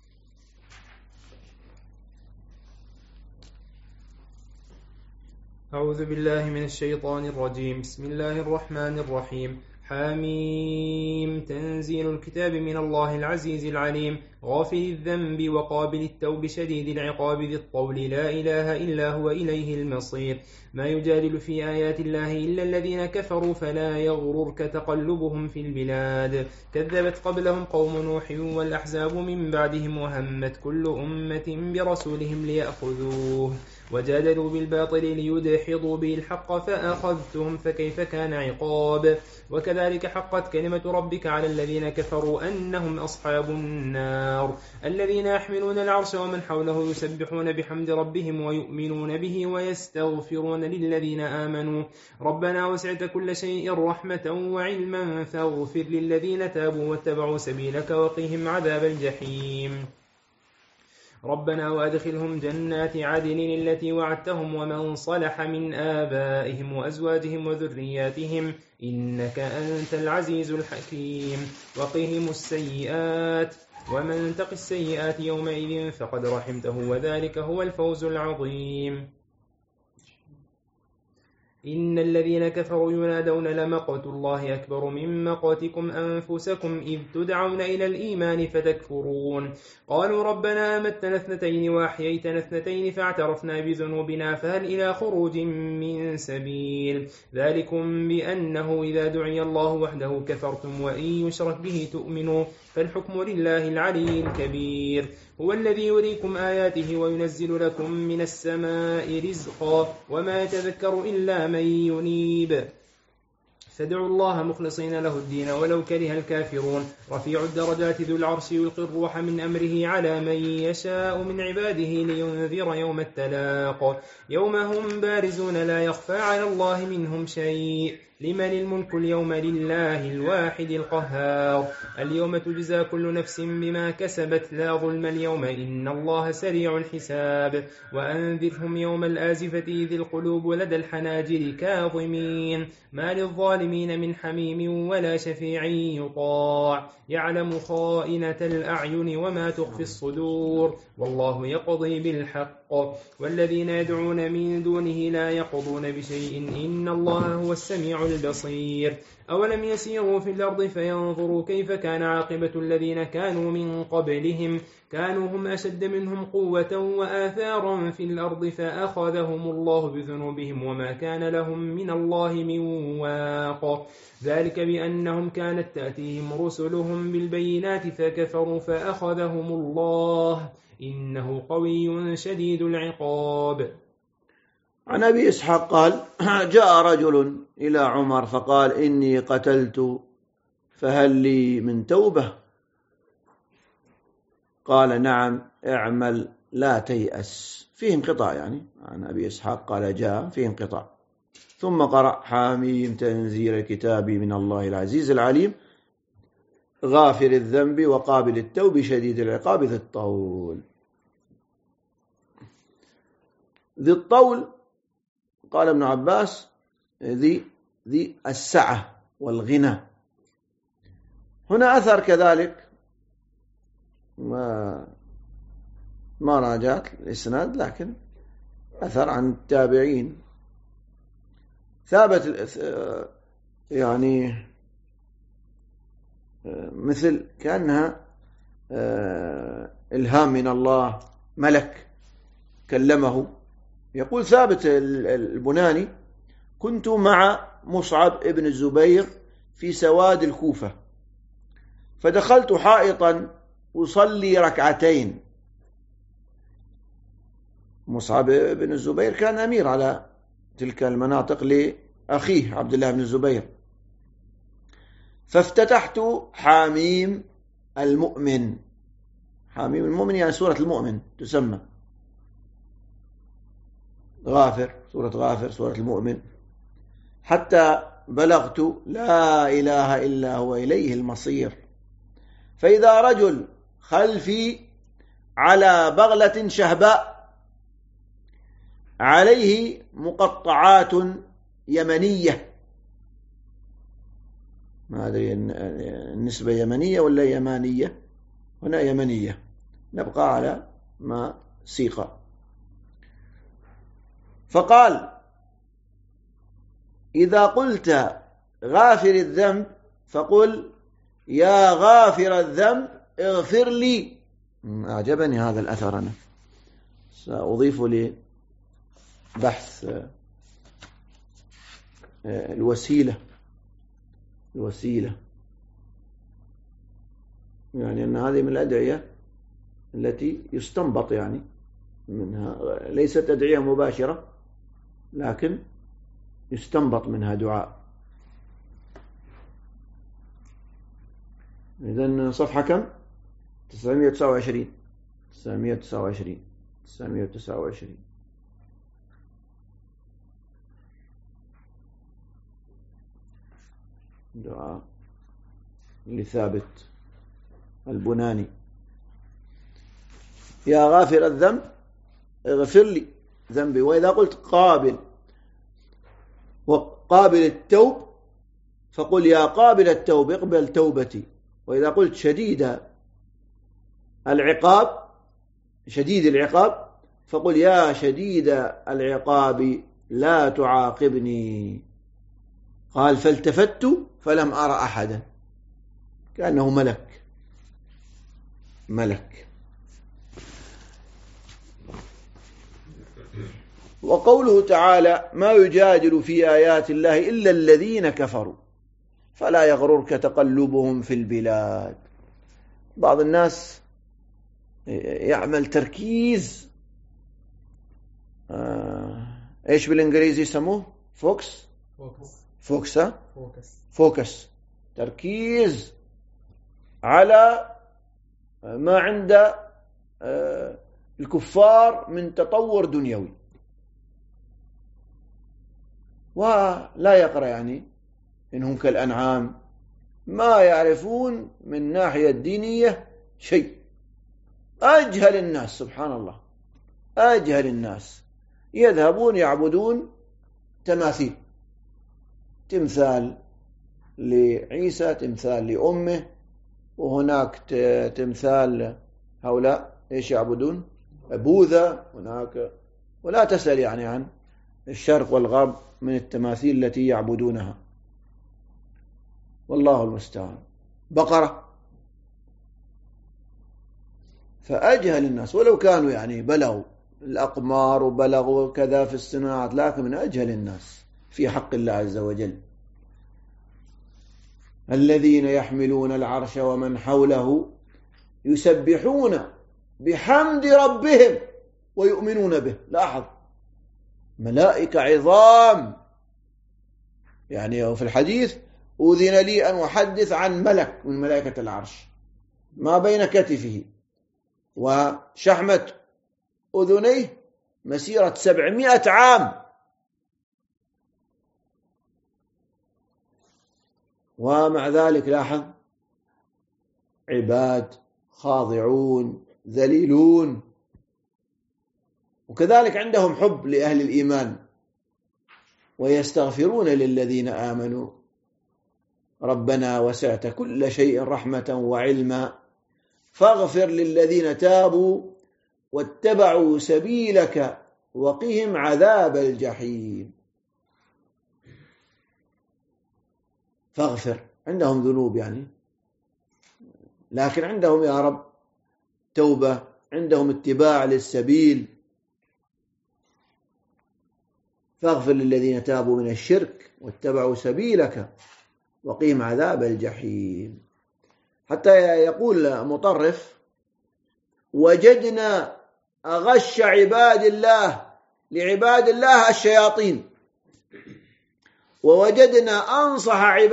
أعوذ بالله من الشيطان الرجيم. بسم الله الرحمن الرحيم. حميم. تنزيل الكتاب من الله العزيز العليم، غافر الذنب وقابل التوب شديد العقاب ذي الطول، لا إله إلا هو إليه المصير. ما يجادل في آيات الله إلا الذين كفروا فلا يغررك تقلبهم في البلاد. كذبت قبلهم قوم نوح والأحزاب من بعدهم، وهمت كل أمة برسولهم ليأخذوه، وجادلوا بالباطل ليدحضوا به الحق فأخذتهم فكيف كان عقاب. وكذلك حقت كلمة ربك على الذين كفروا أنهم أصحاب النار، الذين يحملون العرش ومن حوله يسبحون بحمد ربهم ويؤمنون به ويستغفرون للذين آمنوا ربنا وسعت كل شيء رحمة وعلما فاغفر للذين تابوا واتبعوا سبيلك وقهم عذاب الجحيم. ربنا وأدخلهم جنات عدن التي وعدتهم ومن صلح من آبائهم وأزواجهم وذرياتهم إنك أنت العزيز الحكيم. وقهم السيئات ومن تق السيئات يومئذ فقد رحمته وذلك هو الفوز العظيم. إن الذين كفروا ينادون لمقت الله أكبر من مقتكم أنفسكم إذ تدعون إلى الإيمان فتكفرون. قالوا ربنا أمتنا اثنتين وأحييتنا اثنتين فاعترفنا بذنوبنا فهل إلى خروج من سبيل. ذلكم بأنه إذا دعي الله وحده كفرتم وإن يشرك به تؤمنوا فالحكم لله العلي الكبير. هو الذي يريكم آياته وينزل لكم من السماء رزقا وما يتذكر إلا من ينيب. فادعوا الله مخلصين له الدين ولو كره الكافرون. رفيع الدرجات ذو العرش يلقي الروح من أمره على من يشاء من عباده لينذر يوم التلاق يوم هم بارزون لا يخفى على الله منهم شيء لمن الملك اليوم؟ لله الواحد القهار. اليوم تجزى كل نفس بما كسبت لا ظلم اليوم إن الله سريع الحساب. وأنذرهم يوم الآزفة إذ القلوب لدى الحناجر كاظمين ما للظالمين من حميم ولا شفيع يطاع يعلم خائنة الأعين وما تخفي الصدور والله يقضي بالحق والذين يدعون من دونه لا يقضون بشيء إن الله هو السميع البصير. أولم يسيروا في الأرض فينظروا كيف كان عاقبة الذين كانوا من قبلهم كانوا هم أشد منهم قوة وآثارا في الأرض فأخذهم الله بذنوبهم وما كان لهم من الله من واق. ذلك بأنهم كانت تأتيهم رسلهم بالبينات فكفروا فأخذهم الله إنه قوي شديد العقاب. عن أبي إسحاق قال جاء رجل إلى عمر فقال إني قتلت فهل لي من توبة؟ قال نعم اعمل لا تيأس. فيه انقطاع يعني عن أبي إسحاق قال جاء فيه انقطاع. ثم قرأ حاميم تنزيل الكتاب من الله العزيز العليم غافر الذنب وقابل التوب شديد العقاب ذي الطول. ذي الطول قال ابن عباس ذي السعة والغنى. هنا أثر كذلك ما راجعت الإسناد لكن أثر عن التابعين ثابت يعني مثل كأنها إلهام من الله ملك كلمه. يقول ثابت البناني كنت مع مصعب ابن الزبير في سواد الكوفة فدخلت حائطا أصلي ركعتين. مصعب بن الزبير كان أمير على تلك المناطق لأخيه عبد الله بن الزبير. فافتتحت حاميم المؤمن. حاميم المؤمن يعني سورة المؤمن تسمى غافر، سورة غافر، سورة المؤمن، حتى بلغت لا إله إلا هو إليه المصير. فإذا رجل خلفي على بغلة شهباء عليه مقطعات يمنية، ما أدري النسبة يمنية ولا يمانية، هنا يمنية، نبقى على ما سيق. فقال إذا قلت غافر الذنب فقل يا غافر الذنب اغفر لي. أعجبني هذا الأثر، أنا سأضيف لبحث الوسيلة يعني أن هذه من الأدعية التي يستنبط يعني منها، ليست أدعية مباشرة لكن يستنبط منها دعاء. إذن صفحة كم؟ 929 دعاء لثابت البناني يا غافر الذنب اغفر لي ذنبي. وإذا قلت قابل التوب فقل يا قابل التوب اقبل توبتي. وإذا قلت شديد العقاب فقل يا شديد العقاب لا تعاقبني. قال فالتفت فلم أرى أحدا، كأنه ملك. وقوله تعالى ما يجادل في آيات الله إلا الذين كفروا فلا يغررك تقلبهم في البلاد. بعض الناس يعمل تركيز ايش بالانجليزي يسموه؟ فوكس، تركيز على ما عند الكفار من تطور دنيوي، ولا يقرأ يعني إنهم كالأنعام، ما يعرفون من ناحية الدينية شيء. أجهل الناس، سبحان الله، أجهل الناس يذهبون يعبدون تماثيل، تمثال لعيسى، تمثال لأمه، وهناك تمثال هؤلاء إيش يعبدون؟ بوذا هناك، ولا تسأل يعني عن الشرق والغرب من التماثيل التي يعبدونها، والله المستعان. بقرة. فأجهل الناس، ولو كانوا يعني بلغوا الأقمار وبلغوا كذا في الصناعات، لكن من أجهل الناس في حق الله عز وجل. الذين يحملون العرش ومن حوله يسبحون بحمد ربهم ويؤمنون به. لاحظ، ملائكة عظام. يعني في الحديث أذن لي أن أحدث عن ملك من ملائكة العرش ما بين كتفه وشحمة أذنيه مسيرة 700 عام، ومع ذلك لاحظ عباد خاضعون ذليلون، وكذلك عندهم حب لأهل الإيمان، ويستغفرون للذين آمنوا ربنا وسعت كل شيء رحمة وعلما فاغفر للذين تابوا واتبعوا سبيلك وقهم عذاب الجحيم. فاغفر، عندهم ذنوب يعني، لكن عندهم يا رب توبة، عندهم اتباع للسبيل. فاغفر للذين تابوا من الشرك واتبعوا سبيلك وقهم عذاب الجحيم. حتى يقول مطرف: وجدنا أغش عباد الله لعباد الله الشياطين، ووجدنا أنصح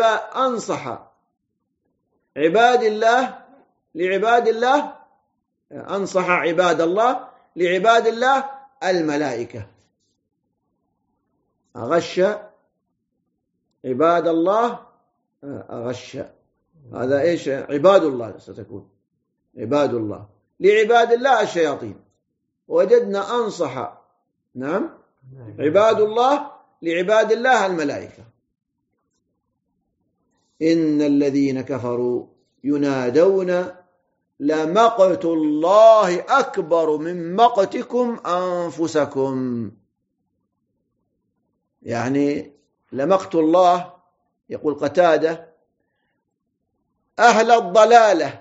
عباد الله لعباد الله، أنصح عباد الله لعباد الله الملائكة. أغش عباد الله، أغش هذا إيش؟ عباد الله ستكون عباد الله لعباد الله الشياطين، وجدنا أنصح نعم عباد الله لعباد الله الملائكة. إن الذين كفروا ينادون لمقت الله أكبر من مقتكم أنفسكم. يعني لمقت الله، يقول قتادة، أهل الضلالة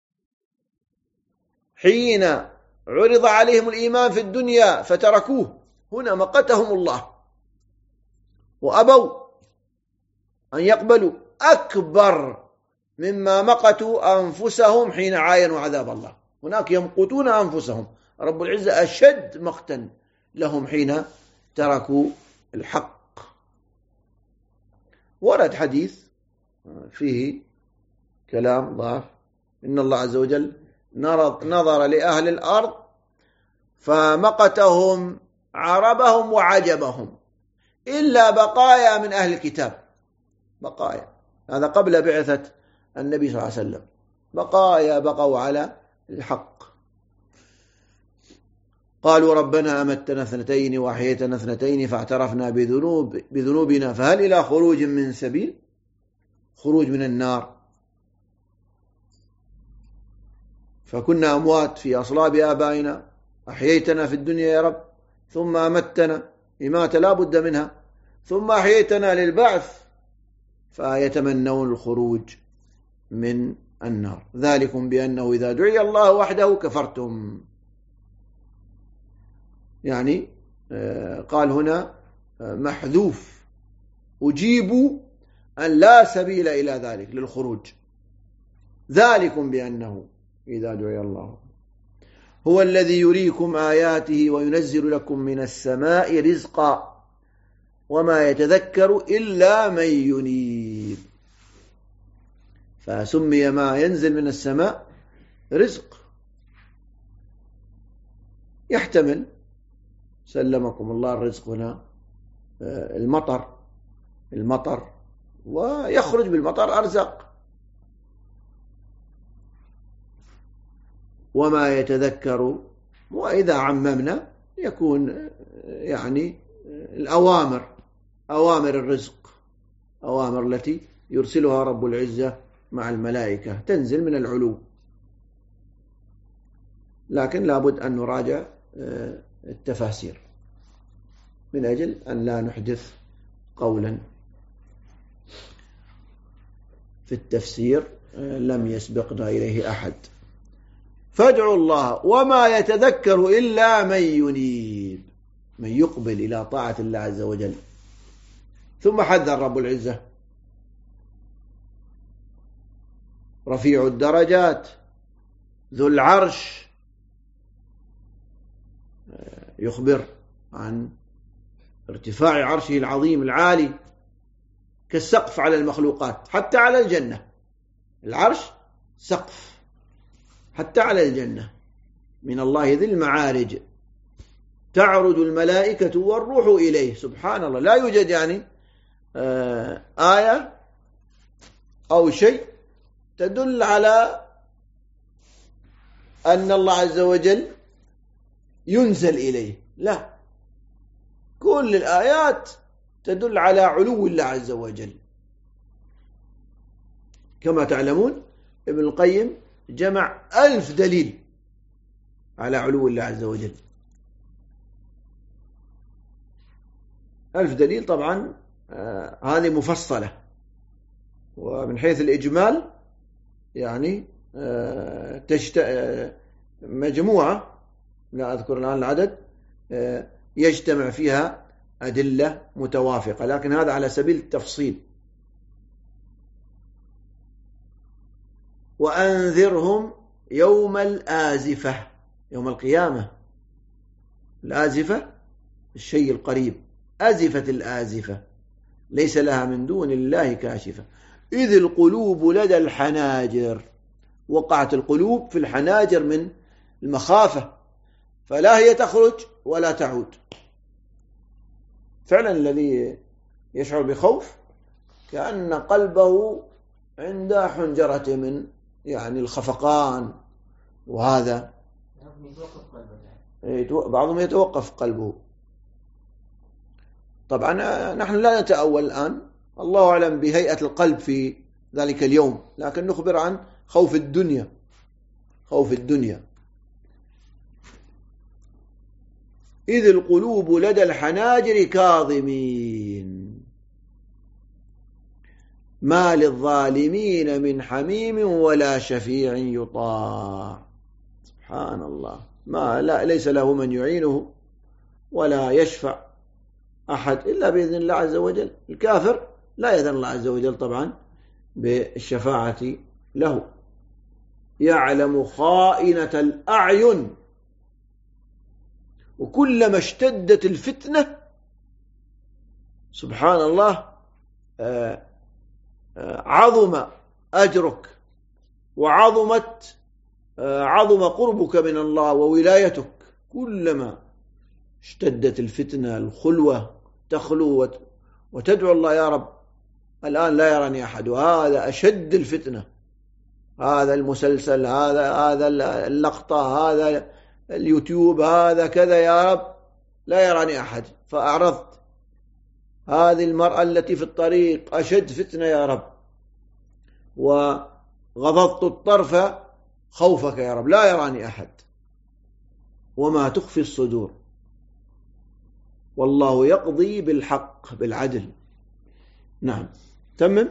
حين عرض عليهم الإيمان في الدنيا فتركوه، هنا مقتهم الله وأبوا أن يقبلوا، أكبر مما مقتوا أنفسهم حين عاينوا عذاب الله. هناك يمقتون أنفسهم، رب العزة أشد مقتا لهم حين تركوا الحق. ورد حديث فيه كلام ضعف، إن الله عز وجل نظر لأهل الأرض فمقتهم عربهم وعجبهم إلا بقايا من أهل الكتاب. بقايا، هذا قبل بعثة النبي صلى الله عليه وسلم، بقايا بقوا على الحق. قالوا ربنا أمتنا 2 وأحييتنا 2 فاعترفنا بذنوبنا فهل إلى خروج من سبيل؟ خروج من النار. فكنا أموات في أصلاب آبائنا، أحييتنا في الدنيا يا رب، ثم أمتنا، إماتة لا بد منها، ثم أحييتنا للبعث، فيتمنون الخروج من النار. ذلكم بأنه إذا دعي الله وحده كفرتم. يعني قال هنا محذوف، أجيبوا أن لا سبيل إلى ذلك للخروج. ذلكم بأنه إذا دعي الله هو الذي يريكم آياته وينزل لكم من السماء رزقا وما يتذكر إلا من ينيب. فسمي ما ينزل من السماء رزق، يحتمل سلمكم الله الرزق هنا المطر ويخرج بالمطر أرزاق. وما يتذكر، وإذا عممنا يكون يعني الأوامر، أوامر الرزق، أوامر التي يرسلها رب العزة مع الملائكة تنزل من العلو، لكن لابد أن نراجع التفاسير من أجل أن لا نحدث قولا في التفسير لم يسبقنا إليه أحد. فادعوا الله وما يتذكر إلا من ينيب، من يقبل إلى طاعة الله عز وجل. ثم حذر رب العزة رفيع الدرجات ذو العرش، يخبر عن ارتفاع عرشه العظيم العالي كالسقف على المخلوقات، حتى على الجنة العرش سقف حتى على الجنة، من الله ذي المعارج تعرج الملائكة والروح إليه. سبحان الله، لا يوجد يعني آية أو شيء تدل على أن الله عز وجل ينزل إليه، لا، كل الآيات تدل على علو الله عز وجل. كما تعلمون ابن القيم جمع 1000 دليل على علو الله عز وجل، 1000 دليل. طبعا هذه مفصلة، ومن حيث الإجمال يعني مجموعة لا أذكر الآن العدد يجتمع فيها أدلة متوافقة، لكن هذا على سبيل التفصيل. وأنذرهم يوم الآزفة، يوم القيامة. الآزفة الشيء القريب، أزفت الآزفة ليس لها من دون الله كاشفة، إذ القلوب لدى الحناجر، وقعت القلوب في الحناجر من المخافة، فلا هي تخرج ولا تعود. فعلا الذي يشعر بخوف كأن قلبه عند حنجرة من يعني الخفقان، وهذا بعضهم يتوقف قلبه. طبعا نحن لا نتأول الآن، الله أعلم بهيئة القلب في ذلك اليوم، لكن نخبر عن خوف الدنيا، خوف الدنيا. إذ القلوب لدى الحناجر كاظمين ما للظالمين من حميم ولا شفيع يطاع. سبحان الله، ليس له من يعينه ولا يشفع أحد إلا بإذن الله عز وجل. الكافر لا يأذن الله عز وجل طبعا بالشفاعة له. يعلم خائنة الأعين، وكلما اشتدت الفتنة سبحان الله عظم أجرك، عظم قربك من الله وولايتك. كلما اشتدت الفتنة، الخلوة، تخلو وتدعو الله يا رب الآن لا يراني أحد، وهذا أشد الفتنة، هذا المسلسل، هذا اللقطة، هذا اليوتيوب، هذا كذا، يا رب لا يراني أحد فأعرضت. هذه المرأة التي في الطريق أشد فتنة يا رب، وغضضت الطرف خوفك يا رب لا يراني أحد. وما تخفي الصدور، والله يقضي بالحق بالعدل. نعم، تمم.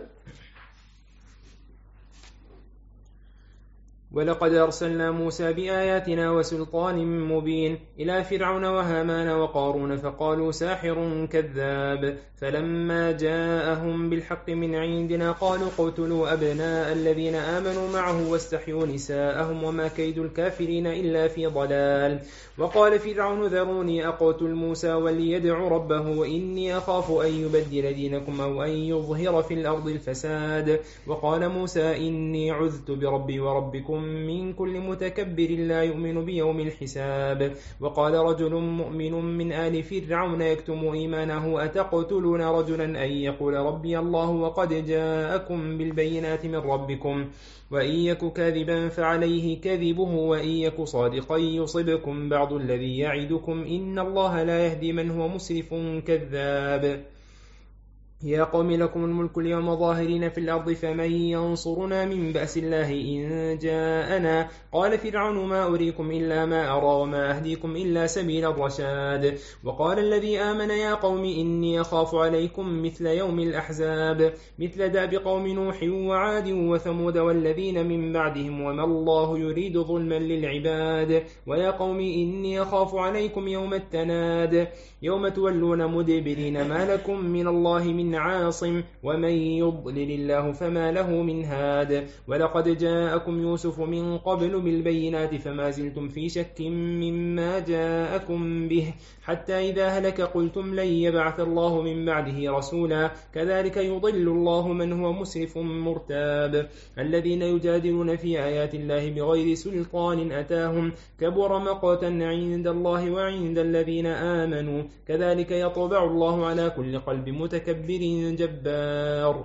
ولقد أرسلنا موسى بآياتنا وسلطان مبين إلى فرعون وهامان وقارون فقالوا ساحر كذاب، فلما جاءهم بالحق من عندنا قالوا اقتلوا أبناء الذين آمنوا معه واستحيوا نساءهم وما كيد الكافرين إلا في ضلال. وقال فرعون ذروني أقتل موسى وليدع ربه وإني أخاف أن يبدل دينكم أو أن يظهر في الأرض الفساد. وقال موسى إني عذت بربي وربكم من كل متكبر لا يؤمن بيوم الحساب. وقال رجل مؤمن من آل فرعون يكتم إيمانه أتقتلون رجلا أن يقول ربي الله وقد جاءكم بالبينات من ربكم وإن يك كاذبا فعليه كذبه وإن يك صادقا يصبكم بعض الذي يعدكم إن الله لا يهدي من هو مسرف كذاب. يا قوم لكم الملك اليوم ظاهرين في الأرض فمن ينصرنا من بأس الله إن جاءنا. قال فرعون ما أريكم إلا ما أرى وما أهديكم إلا سبيل الرشاد. وقال الذي آمن يا قوم إني أخاف عليكم مثل يوم الأحزاب مثل داب قوم نوح وعاد وثمود والذين من بعدهم وما الله يريد ظلما للعباد. ويا قوم إني أخاف عليكم يوم التناد يوم تولون مدبرين ما لكم من الله من عاصم ومن يضلل الله فما له من هاد. ولقد جاءكم يوسف من قبل بالبينات فما زلتم في شك مما جاءكم به حتى إذا هلك قلتم لن يبعث الله من بعده رسولا كذلك يضل الله من هو مسرف مرتاب. الذين يجادلون في آيات الله بغير سلطان أتاهم كبر مقتا عند الله وعند الذين آمنوا كذلك يطبع الله على كل قلب متكبر جبار.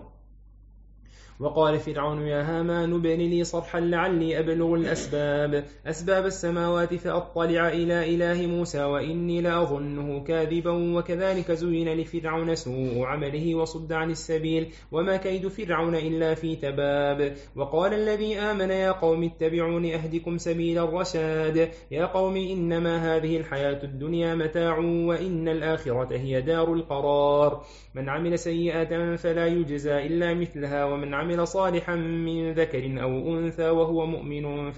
وقال فرعون يا هامان ابن لي صرحا لعلي أبلغ أسباب السماوات فأطلع إلى إله موسى وإني لأظنه كاذبا. وكذلك زين لفرعون سوء عمله وصد عن السبيل وما كيد فرعون إلا في تباب. وقال الذي آمن يا قوم اتبعون أهدكم سبيل الرشاد. يا قوم إنما هذه الحياة الدنيا متاع وإن الآخرة هي دار القرار. من عمل سيئة فلا يجزى إلا مثلها ومن عمل صالحا من ذكر أو أنثى وهو مؤمن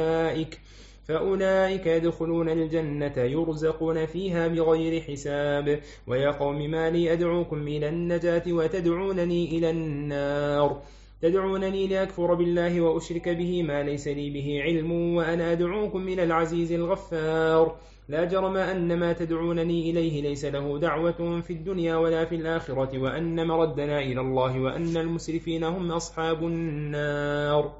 فأولئك يدخلون الجنة يرزقون فيها بغير حساب. ويا قوم ما لي أدعوكم إلى النجاة وتدعونني إلى النار تدعونني لأكفر بالله وأشرك به ما ليس لي به علم وأنا أدعوكم إلى العزيز الغفار. لا جرم أن ما تدعونني إليه ليس له دعوة في الدنيا ولا في الآخرة وأن مردنا إلى الله وأن المسرفين هم أصحاب النار.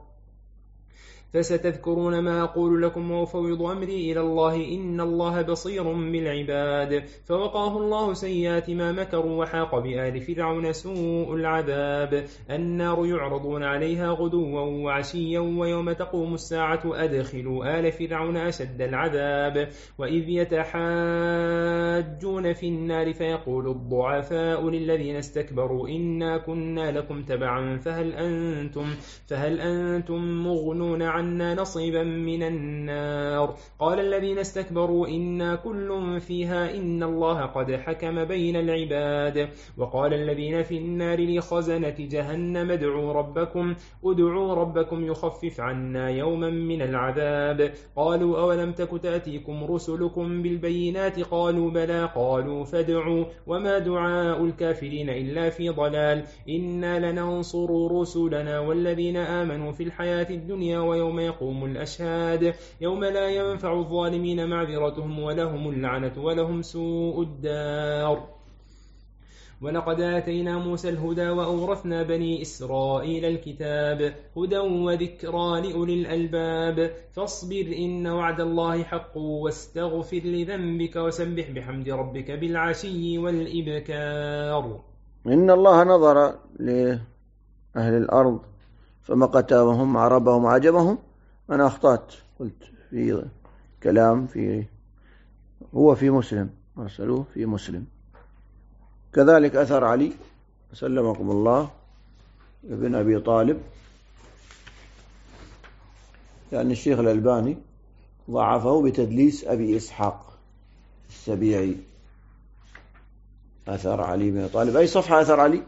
فستذكرون ما أقول لكم وأفوض أمري إلى الله إن الله بصير بالعباد. فوقاه الله سيئات ما مكروا وحاق بآل فرعون سوء العذاب. النار يعرضون عليها غدوا وعشيا ويوم تقوم الساعة أدخلوا آل فرعون أشد العذاب. وإذ يتحاجون في النار فيقول الضعفاء للذين استكبروا إنا كنا لكم تبعا فهل أنتم مغنون عنا نصيبا من النار. قال الذين استكبروا إنا كل فيها إن الله قد حكم بين العباد. وقال الذين في النار لخزنة جهنم ادعوا ربكم يخفف عنا يوما من العذاب. قالوا أولم تك تأتيكم رسلكم بالبينات قالوا بلى قالوا فادعوا وما دعاء الكافرين إلا في ضلال. إنا لننصر رسلنا والذين آمنوا في الحياة الدنيا ويوم يقوم الأشهاد يوم لا ينفع الظالمين معذرتهم ولهم اللعنة ولهم سوء الدار. ولقد آتينا موسى الهدى وأورثنا بني إسرائيل الكتاب هدى وذكرى لأولي الألباب. فاصبر إن وعد الله حق واستغفر لذنبك وسبح بحمد ربك بالعشي والإبكار. إن الله نظر لأهل الأرض فمقتهم عربهم عجبهم. أنا أخطأت قلت في كلام هو في مسلم أرسلوه في مسلم. كذلك أثر علي سلمكم الله ابن أبي طالب يعني الشيخ الألباني ضعفه بتدليس أبي إسحاق السبيعي. أثر علي بن طالب أي صفحة أثر علي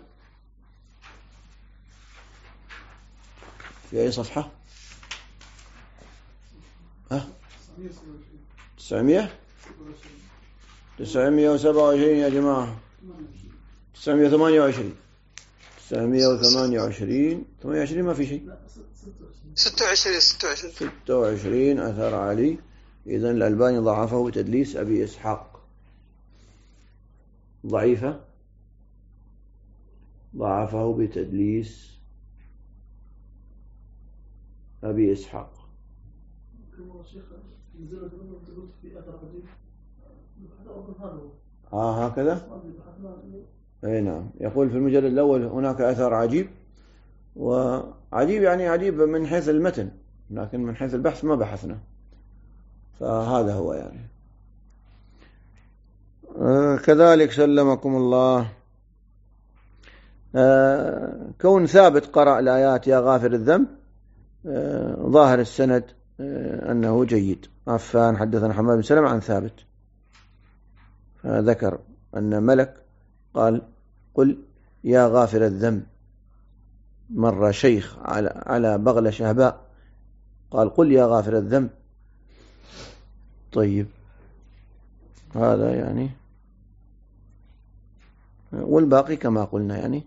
في أي صفحة 927 يا جماعة 928 ما في شيء 26 أثر علي. إذن الألباني ضعفه بتدليس أبي إسحاق ضعفه بتدليس أبي إسحاق هكذا. اي نعم، يقول في المجلد الأول هناك أثر عجيب، وعجيب يعني عجيب من حيث المتن، لكن من حيث البحث ما بحثنا، فهذا هو يعني. كذلك سلمكم الله كون ثابت قرأ الآيات يا غافر الذنب، ظاهر السند أنه جيد. عفان حدثنا حماد بن سلمة عن ثابت، فذكر أن ملك قال قل يا غافر الذنب. مر شيخ على بغلة شهباء قال قل يا غافر الذنب. طيب، هذا يعني، والباقي كما قلنا يعني.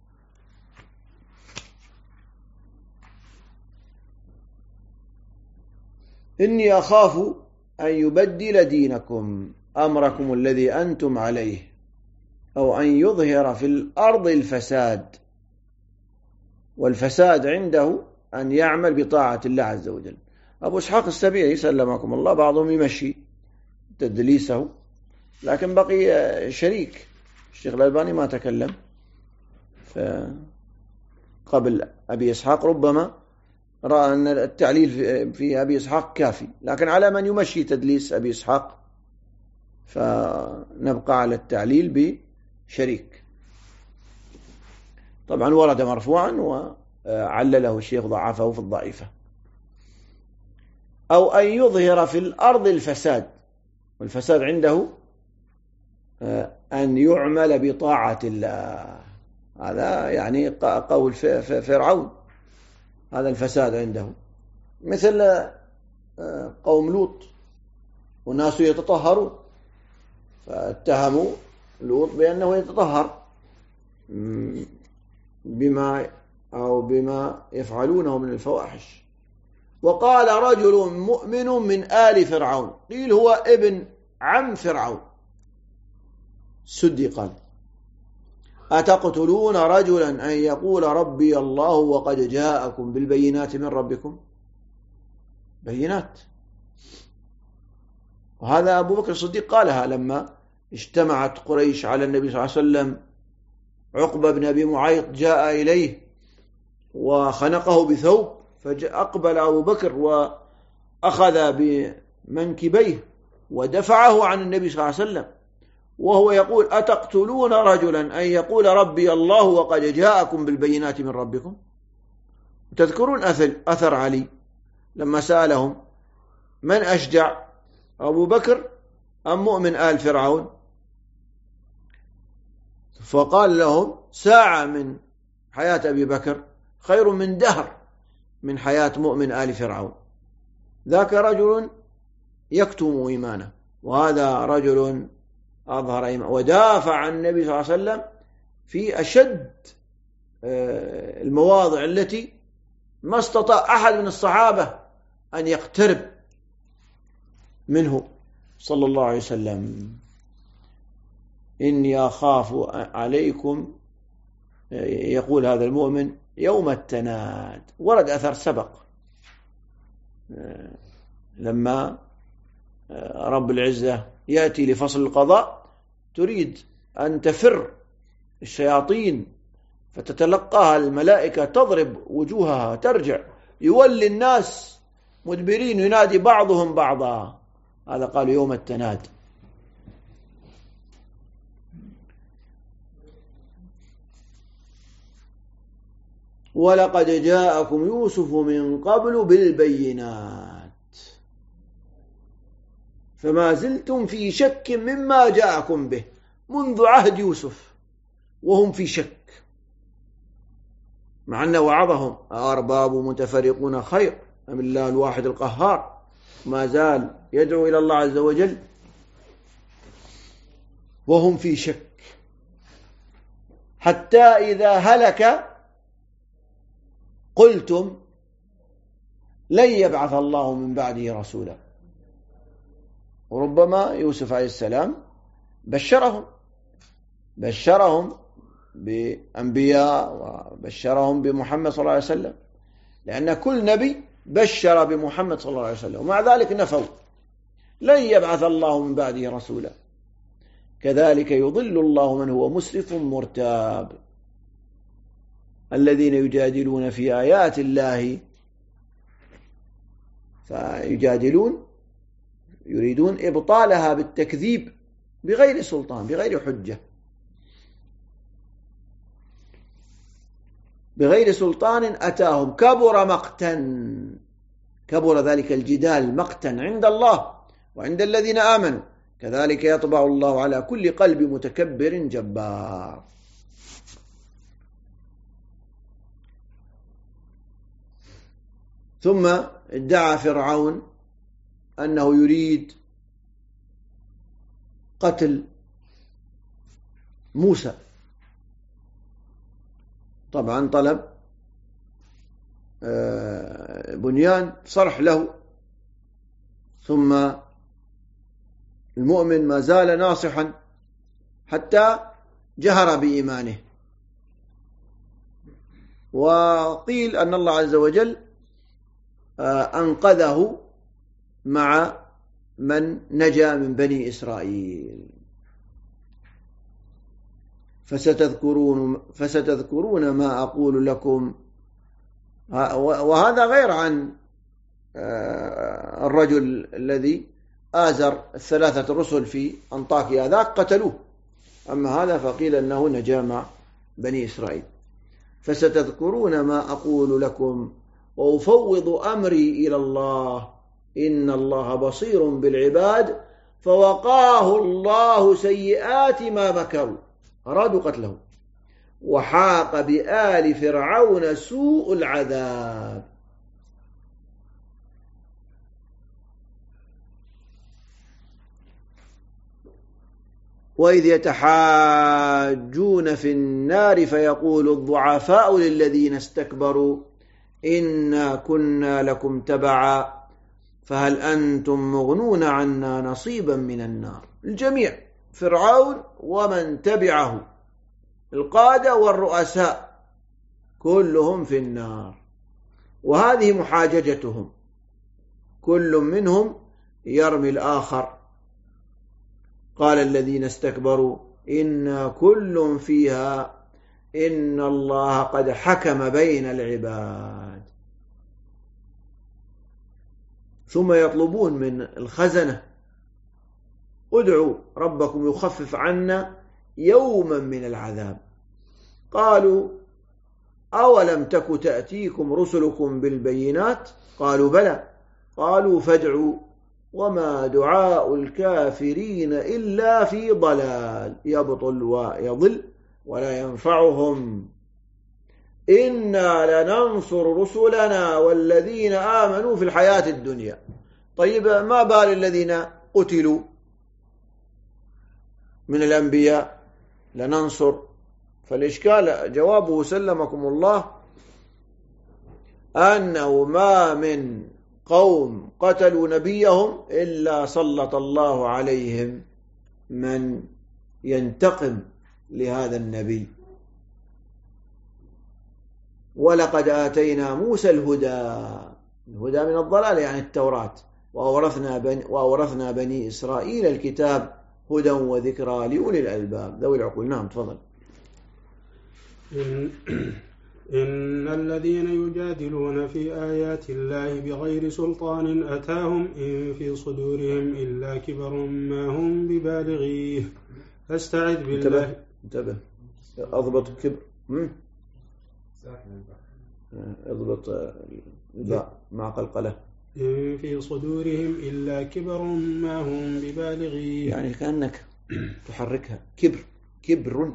إني أخاف أن يبدل دينكم أمركم الذي أنتم عليه أو أن يظهر في الأرض الفساد. والفساد عنده أن يعمل بطاعة الله عز وجل. أبو إسحاق السبيعي سلمكم الله بعضهم يمشي تدليسه، لكن بقي شريك. الشيخ الألباني ما تكلم قبل أبي إسحاق، ربما رأى أن التعليل في أبي إسحاق كافي، لكن على من يمشي تدليس أبي إسحاق فنبقى على التعليل بشريك. طبعا ورد مرفوعا وعلله الشيخ ضعفه في الضعيفة. أو أن يظهر في الأرض الفساد، والفساد عنده أن يعمل بطاعة الله. هذا يعني قول فرعون، هذا الفساد عنده، مثل قوم لوط والناس يتطهرون، فاتهموا لوط بأنه يتطهر بما يفعلونه من الفواحش. وقال رجل مؤمن من آل فرعون، قيل هو ابن عم فرعون، سدي قال أتقتلون رجلا أن يقول ربي الله وقد جاءكم بالبينات من ربكم. بينات. وهذا أبو بكر الصديق قالها لما اجتمعت قريش على النبي صلى الله عليه وسلم. عقبة بن أبي معيط جاء إليه وخنقه بثوب، فأقبل أبو بكر وأخذ بمنكبيه ودفعه عن النبي صلى الله عليه وسلم وهو يقول أتقتلون رجلا أن يقول ربي الله وقد جاءكم بالبينات من ربكم. تذكرون أثر علي لما سألهم من أشجع، أبو بكر أم مؤمن آل فرعون؟ فقال لهم ساعة من حياة أبي بكر خير من دهر من حياة مؤمن آل فرعون. ذاك رجل يكتم إيمانه، وهذا رجل أظهر إيمانه ودافع عن النبي صلى الله عليه وسلم في أشد المواضع التي ما استطاع أحد من الصحابة أن يقترب منه صلى الله عليه وسلم. إني أخاف عليكم، يقول هذا المؤمن، يوم التناد. ورد أثر سبق لما رب العزة يأتي لفصل القضاء تريد أن تفر الشياطين فتتلقاها الملائكة تضرب وجوهها ترجع، يولي الناس مدبرين ينادي بعضهم بعضا. هذا قال يوم التناد. ولقد جاءكم يوسف من قبل بالبينات فما زلتم في شك مما جاءكم به. منذ عهد يوسف وهم في شك، مع أنه وعظهم أرباب متفرقون خير أم الله الواحد القهار. ما زال يدعو إلى الله عز وجل وهم في شك، حتى إذا هلك قلتم لن يبعث الله من بعده رسولا. وربما يوسف عليه السلام بشرهم بأنبياء وبشرهم بمحمد صلى الله عليه وسلم، لأن كل نبي بشر بمحمد صلى الله عليه وسلم، ومع ذلك نفوا لن يبعث الله من بعده رسولا. كذلك يضل الله من هو مسرف مرتاب. الذين يجادلون في آيات الله فيجادلون يريدون إبطالها بالتكذيب بغير سلطان، بغير حجة، بغير سلطان أتاهم. كبر مقتا، كبر ذلك الجدال مقتا عند الله وعند الذين آمنوا. كذلك يطبع الله على كل قلب متكبر جبار. ثم ادعى فرعون أنه يريد قتل موسى. طبعا طلب بنيان صرح له، ثم المؤمن ما زال ناصحا حتى جهر بإيمانه. وقيل أن الله عز وجل أنقذه مع من نجا من بني إسرائيل. فستذكرون ما أقول لكم. وهذا غير عن الرجل الذي آزر الثلاثة الرسل في أنطاكيا، ذاك قتلوه، أما هذا فقيل أنه نجا مع بني إسرائيل. فستذكرون ما أقول لكم وأفوض أمري إلى الله إن الله بصير بالعباد. فوقاه الله سيئات ما مكروا، أرادوا قتله، وحاق بآل فرعون سوء العذاب. وإذ يتحاجون في النار فيقول الضعفاء للذين استكبروا إنا كنا لكم تبعا فهل أنتم مغنون عنا نصيبا من النار. الجميع، فرعون ومن تبعه، القادة والرؤساء، كلهم في النار. وهذه محاججتهم، كل منهم يرمي الآخر. قال الذين استكبروا إنا كل فيها إن الله قد حكم بين العباد. ثم يطلبون من الخزنة ادعوا ربكم يخفف عنا يوما من العذاب. قالوا أولم تك تأتيكم رسلكم بالبينات قالوا بلى قالوا فادعوا وما دعاء الكافرين إلا في ضلال يبطل ويضل ولا ينفعهم إنا لننصر رسلنا والذين آمنوا في الحياة الدنيا. طيب ما بال الذين قتلوا من الأنبياء لننصر؟ فالإشكال جوابه سلمكم الله أنه ما من قوم قتلوا نبيهم إلا سلط الله عليهم من ينتقم لهذا النبي. ولقد آتينا موسى الهدى من الضلال يعني التوراة، وأورثنا بني إسرائيل الكتاب هدى وذكرى لأولي الألباب ذوي العقول. نعم تفضل. إن الذين يجادلون في آيات الله بغير سلطان أتاهم إن في صدورهم إلا كبر ما هم ببالغيه فاستعذ بالله. انتبه أضبط كبر، اضبط الباء مع قلقلة. إن في صدورهم إلا كبر ما هم ببالغيه، يعني كأنك تحركها. كبر.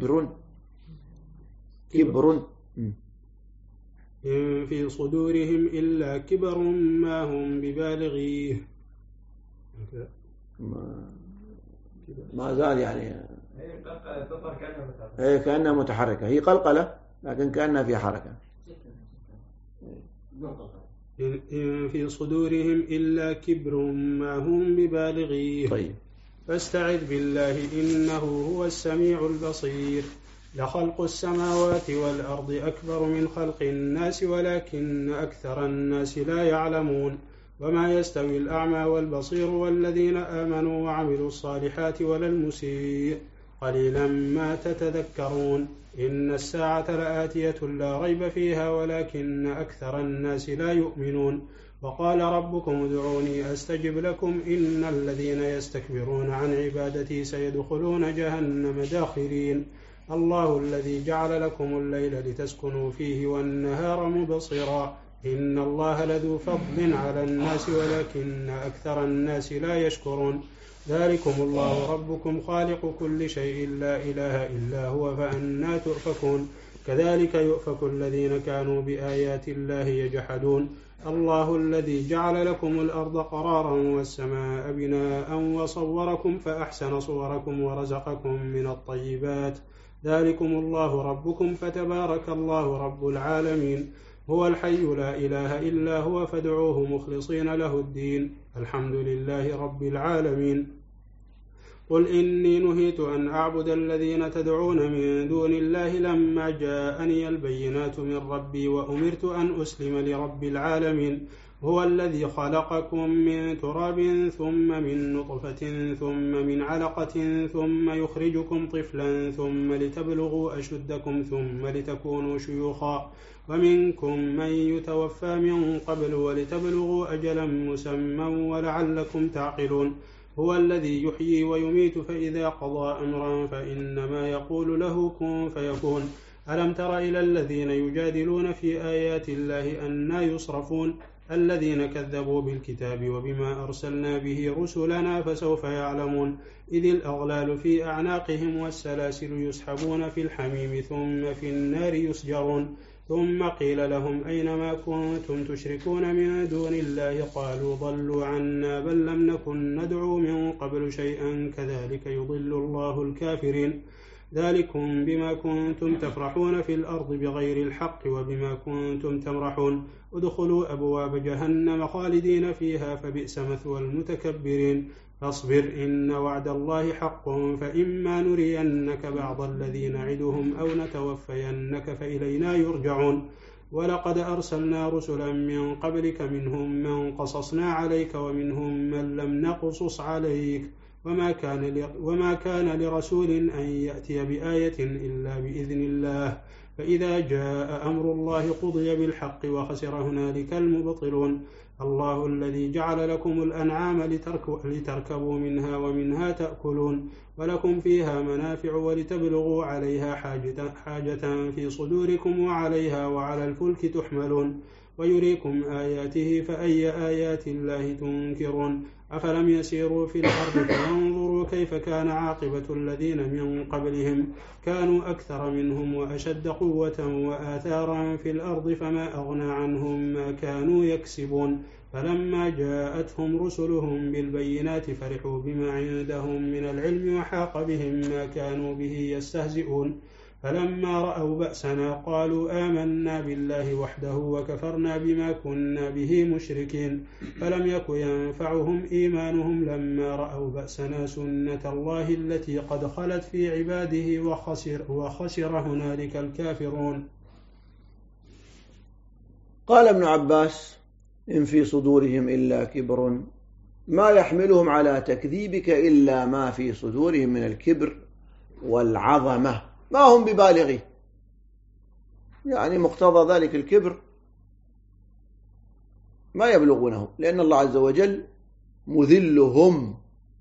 إن في صدورهم إلا كبر ما هم ببالغيه. ما زال يعني هي كأنها متحركة، هي قلقلة لكن كأنها في حركة. إن في صدورهم إلا كبر ما هم ببالغيه. طيب. فاستعذ بالله إنه هو السميع البصير. لخلق السماوات والأرض أكبر من خلق الناس ولكن أكثر الناس لا يعلمون وما يستوي الأعمى والبصير والذين آمنوا وعملوا الصالحات ولا المسيء قليلا ما تتذكرون إن الساعة لآتية لا ريب فيها ولكن أكثر الناس لا يؤمنون وقال ربكم ادعوني أستجب لكم إن الذين يستكبرون عن عبادتي سيدخلون جهنم داخرين الله الذي جعل لكم الليل لتسكنوا فيه والنهار مبصرا إن الله لذو فضل على الناس ولكن أكثر الناس لا يشكرون ذلكم الله ربكم خالق كل شيء لا إله إلا هو فأنى تؤفكون كذلك يؤفك الذين كانوا بآيات الله يجحدون الله الذي جعل لكم الأرض قرارا والسماء بناء وصوركم فأحسن صوركم ورزقكم من الطيبات ذلكم الله ربكم فتبارك الله رب العالمين هو الحي لا إله إلا هو فادعوه مخلصين له الدين الحمد لله رب العالمين قل إني نهيت أن أعبد الذين تدعون من دون الله لما جاءني البينات من ربي وأمرت أن أسلم لرب العالمين هو الذي خلقكم من تراب ثم من نطفة ثم من علقة ثم يخرجكم طفلا ثم لتبلغوا أشدكم ثم لتكونوا شيوخا ومنكم من يتوفى من قبل ولتبلغوا أجلا مسمى ولعلكم تعقلون هو الذي يحيي ويميت فإذا قضى أمرا فإنما يقول له كن فيكون ألم تر إلى الذين يجادلون في آيات الله أنى يصرفون الذين كذبوا بالكتاب وبما أرسلنا به رسلنا فسوف يعلمون إذ الأغلال في أعناقهم والسلاسل يسحبون في الحميم ثم في النار يسجرون ثم قيل لهم أين ما كنتم تشركون من دون الله قالوا ضلوا عنا بل لم نكن ندعو من قبل شيئا كذلك يضل الله الكافرين ذلكم بما كنتم تفرحون في الأرض بغير الحق وبما كنتم تمرحون ادخلوا أبواب جهنم خالدين فيها فبئس مثوى المتكبرين فاصبر إن وعد الله حق فإما نرينك بعض الذي نعدهم أو نتوفينك فإلينا يرجعون ولقد أرسلنا رسلا من قبلك منهم من قصصنا عليك ومنهم من لم نقصص عليك وما كان لرسول أن يأتي بآية إلا بإذن الله فإذا جاء أمر الله قضي بالحق وخسر هنالك المبطلون الله الذي جعل لكم الأنعام لتركبوا منها ومنها تأكلون ولكم فيها منافع ولتبلغوا عليها حاجة في صدوركم وعليها وعلى الفلك تحملون ويريكم آياته فأي آيات الله تنكرون أفلم يسيروا في الأرض فينظروا كيف كان عاقبة الذين من قبلهم كانوا أكثر منهم وأشد قوة وآثارا في الأرض فما أغنى عنهم ما كانوا يكسبون فلما جاءتهم رسلهم بالبينات فرحوا بما عندهم من العلم وحاق بهم ما كانوا به يستهزئون فلما رأوا بأسنا قالوا آمنا بالله وحده وكفرنا بما كنا به مشركين فلم يك ينفعهم إيمانهم لما رأوا بأسنا سنة الله التي قد خلت في عباده وخسر هنالك الكافرون. قال ابن عباس إن في صدورهم إلا كبر ما يحملهم على تكذيبك إلا ما في صدورهم من الكبر والعظمة ما هم ببالغي، يعني مقتضى ذلك الكبر ما يبلغونه لأن الله عز وجل مذلهم.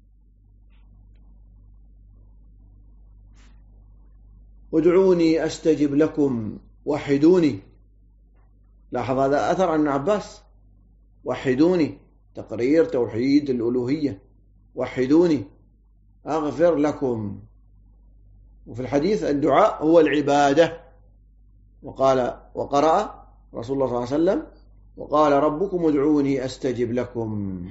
ادعوني أستجب لكم وحدوني، لاحظ هذا أثر عن ابن عباس، وحدوني تقرير توحيد الألوهية، وحدوني أغفر لكم. وفي الحديث الدعاء هو العبادة، وقرأ رسول الله صلى الله عليه وسلم وقال ربكم ادعوني أستجب لكم.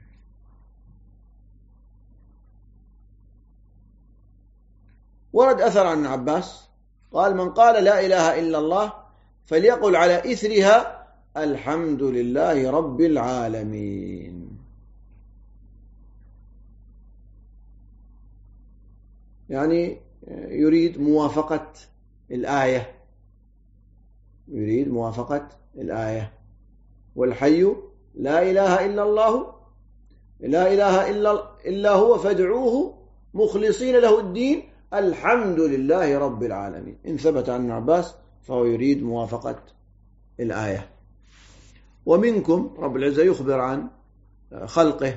ورد أثر عن عباس قال من قال لا إله إلا الله فليقل على إثرها الحمد لله رب العالمين. يعني يريد موافقة الآية، يريد موافقة الآية. والحي لا إله إلا الله، لا إله إلا هو فادعوه مخلصين له الدين الحمد لله رب العالمين. إن ثبت عن عباس فهو يريد موافقة الآية. ومنكم رب العزة يخبر عن خلقه،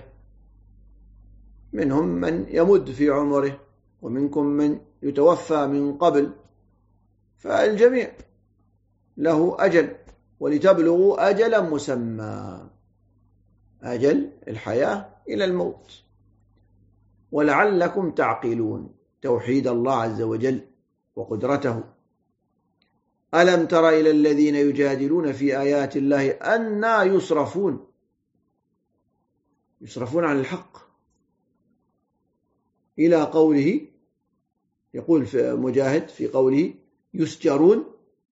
منهم من يمد في عمره ومنكم من يتوفى من قبل، فالجميع له أجل، ولتبلغوا أجلا مسمى، أجل الحياة إلى الموت، ولعلكم تعقلون، توحيد الله عز وجل وقدرته. ألم تر إلى الذين يجادلون في آيات الله أنى يصرفون، يصرفون عن الحق، إلى قوله، يقول في مجاهد في قوله يسجرون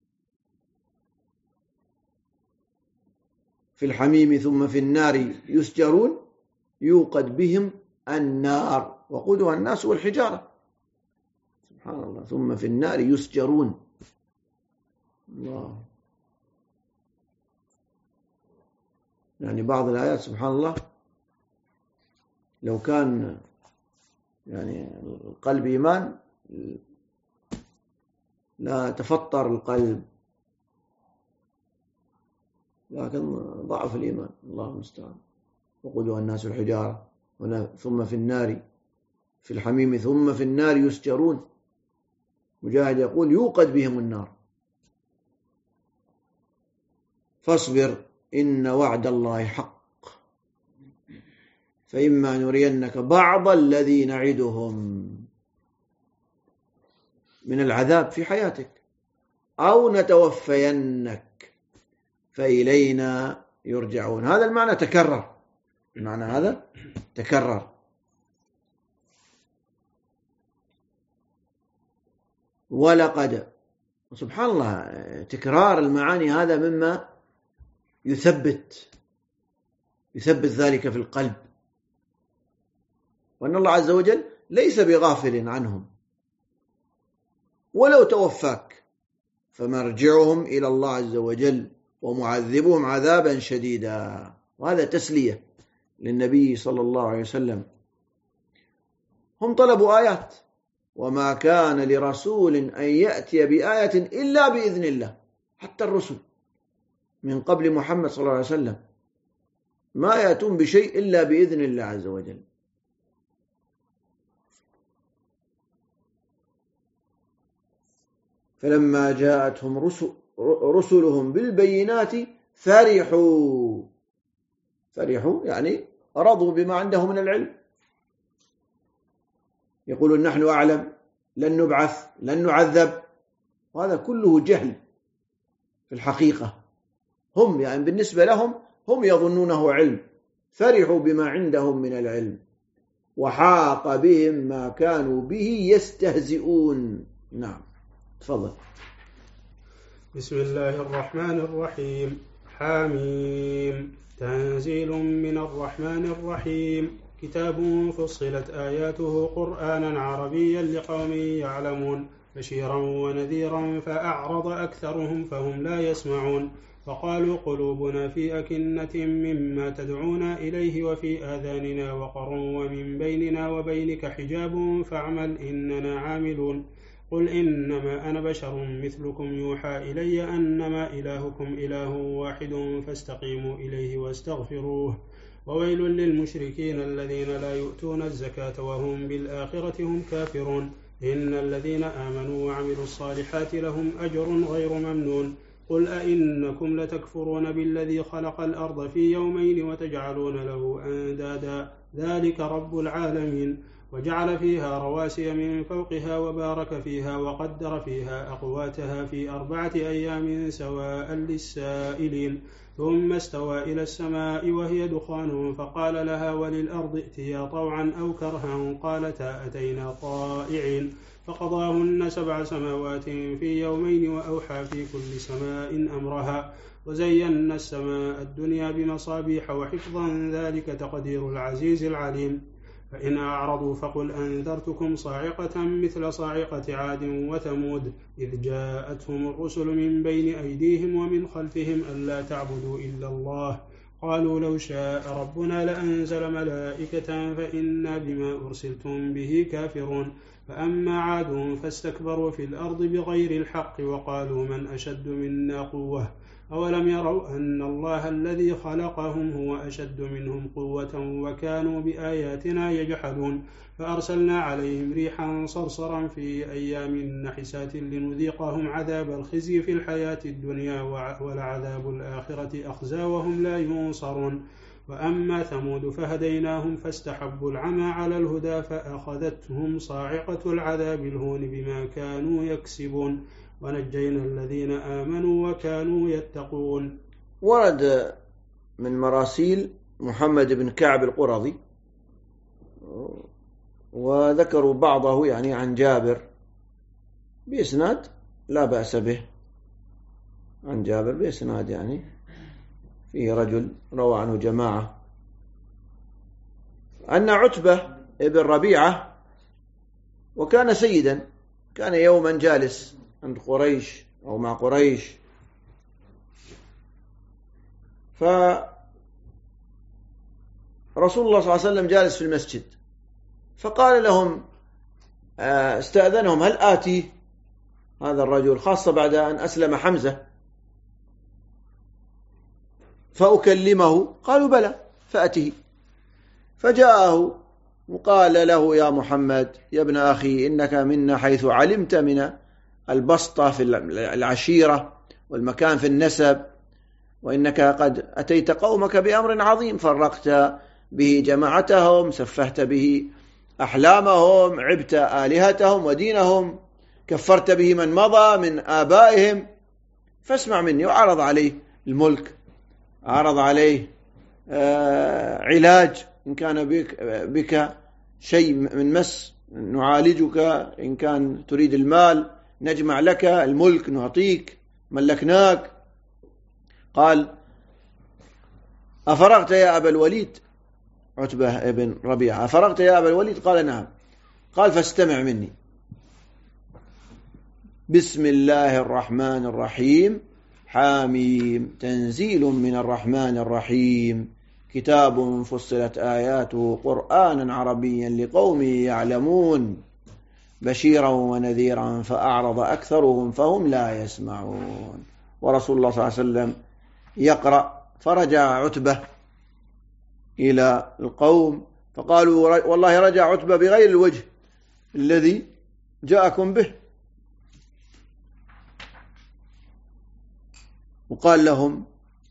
في الحميم ثم في النار يسجرون يوقد بهم النار وقودها الناس والحجارة. سبحان الله، ثم في النار يسجرون. الله، يعني بعض الآيات سبحان الله لو كان يعني القلب إيمان لا تفطر القلب، لكن ضعف الإيمان، الله المستعان. وقودها الناس الحجارة، ثم في النار في الحميم ثم في النار يسجرون. مجاهد يقول يوقد بهم النار. فاصبر إن وعد الله حق، فإما نرينك بعض الذي نعدهم من العذاب في حياتك أو نتوفينك فإلينا يرجعون. هذا المعنى تكرر، المعنى هذا تكرر. ولقد، سبحان الله، تكرار المعاني هذا مما يثبت ذلك في القلب، وأن الله عز وجل ليس بغافل عنهم، ولو توفاك فمرجعهم إلى الله عز وجل ومعذبهم عذابا شديدا. وهذا تسلية للنبي صلى الله عليه وسلم. هم طلبوا آيات، وما كان لرسول أن يأتي بآية إلا بإذن الله. حتى الرسل من قبل محمد صلى الله عليه وسلم ما يأتون بشيء إلا بإذن الله عز وجل. فلما جاءتهم رسلهم بالبينات فرحوا يعني رضوا بما عنده من العلم، يقولون نحن أعلم، لن نبعث، لن نعذب. وهذا كله جهل في الحقيقة. هم يعني بالنسبة لهم هم يظنونه علم، فرحوا بما عندهم من العلم، وحاق بهم ما كانوا به يستهزئون. نعم، تفضل. بسم الله الرحمن الرحيم. حاميم، تنزيل من الرحمن الرحيم. كتاب فصلت آياته قرآنا عربيا لقوم يعلمون، بشيرا ونذيرا فأعرض أكثرهم فهم لا يسمعون. فقالوا قلوبنا في أكنة مما تدعونا إليه وفي آذاننا وقر ومن بيننا وبينك حجاب فاعمل إننا عاملون. قل إنما أنا بشر مثلكم يوحى إلي أنما إلهكم إله واحد فاستقيموا إليه واستغفروه. وويل للمشركين الذين لا يؤتون الزكاة وهم بالآخرة هم كافرون. إن الذين آمنوا وعملوا الصالحات لهم أجر غير ممنون. قل أئنكم لتكفرون بالذي خلق الأرض في يومين وتجعلون له أندادا ذلك رب العالمين. وجعل فيها رواسي من فوقها وبارك فيها وقدر فيها أقواتها في 4 أيام سواء للسائلين. ثم استوى إلى السماء وهي دخان فقال لها وللأرض ائتيا طوعا أو كرها قالتا أتينا طائعين. فقضاهن 7 سماوات في يومين وأوحى في كل سماء أمرها. وزينا السماء الدنيا بمصابيح وحفظا ذلك تقدير العزيز العليم. فإن أعرضوا فقل أنذرتكم صاعقة مثل صاعقة عاد وثمود إذ جاءتهم الرسل من بين أيديهم ومن خلفهم ألا تعبدوا إلا الله قالوا لو شاء ربنا لأنزل ملائكة فإنا بما أرسلتم به كافرون فأما عاد فاستكبروا في الأرض بغير الحق وقالوا من أشد منا قوة أولم يروا أن الله الذي خلقهم هو أشد منهم قوة وكانوا بآياتنا يجحدون فأرسلنا عليهم ريحا صرصرا في أيام نحسات لنذيقهم عذاب الخزي في الحياة الدنيا ولعذاب الآخرة أخزى وهم لا ينصرون وأما ثمود فهديناهم فاستحبوا العمى على الهدى فأخذتهم صاعقة العذاب الهون بما كانوا يكسبون ونجينا الذين آمنوا وكانوا يتقون. ورد من مراسيل محمد بن كعب القرظي وذكروا بعضه يعني عن جابر بإسناد لا بأس به، عن جابر بإسناد يعني فيه رجل روى عنه جماعة أن عتبة ابن ربيعة وكان سيدا كان يوما جالس عند قريش أو مع قريش، فرسول الله صلى الله عليه وسلم جالس في المسجد فقال لهم استأذنهم هل آتي هذا الرجل خاصة بعد أن أسلم حمزة فأكلمه؟ قالوا بلى فأته. فجاءه وقال له يا محمد يا ابن أخي إنك منا حيث علمت من البسطة في العشيرة والمكان في النسب، وإنك قد أتيت قومك بأمر عظيم فرقت به جماعتهم سفهت به أحلامهم عبت آلهتهم ودينهم كفرت به من مضى من آبائهم، فاسمع مني. وعرض عليه الملك، عرض عليه علاج إن كان بك شيء من مس نعالجك، إن كان تريد المال نجمع لك الملك نعطيك ملكناك. قال أفرغت يا أبا الوليد؟ عتبة ابن ربيعة أفرغت يا أبا الوليد؟ قال نعم. قال فاستمع مني. بسم الله الرحمن الرحيم حاميم تنزيل من الرحمن الرحيم كتاب فصلت آياته قرآنا عربيا لقوم يعلمون بشيرا ونذيرا فأعرض أكثرهم فهم لا يسمعون. ورسول الله صلى الله عليه وسلم يقرأ فرجع عتبة إلى القوم فقالوا والله رجع عتبة بغير الوجه الذي جاءكم به، وقال لهم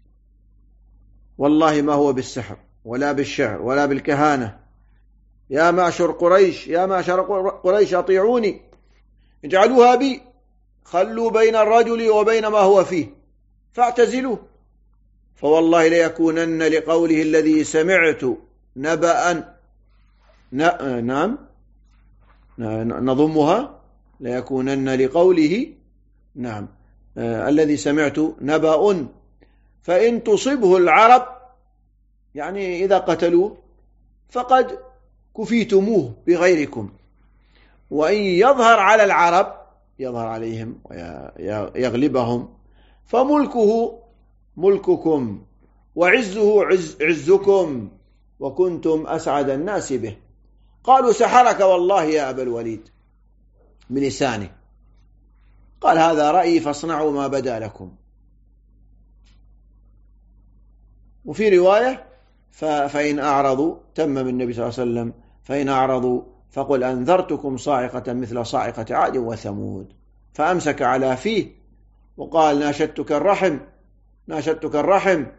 والله ما هو بالسحر ولا بالشعر ولا بالكهانة، يا معشر قريش يا معشر قريش أطيعوني اجعلوها بي، خلوا بين الرجل وبين ما هو فيه فاعتزلوه، فوالله ليكونن لقوله الذي سمعت نبأ نعم نضمها ليكونن لقوله نعم الذي سمعت نبأ فإن تصبه العرب يعني إذا قتلوه فقد كفيتموه بغيركم، وإن يظهر على العرب يظهر عليهم ويغلبهم فملكه ملككم وعزه عزكم وكنتم أسعد الناس به. قالوا سحرك والله يا أبا الوليد بلسانه. قال هذا رأيي فاصنعوا ما بدا لكم. وفي رواية فإن أعرضوا تمم النبي صلى الله عليه وسلم فإن أعرضوا فقل أنذرتكم صاعقة مثل صاعقة عاد وثمود، فأمسك على فيه وقال ناشدتك الرحم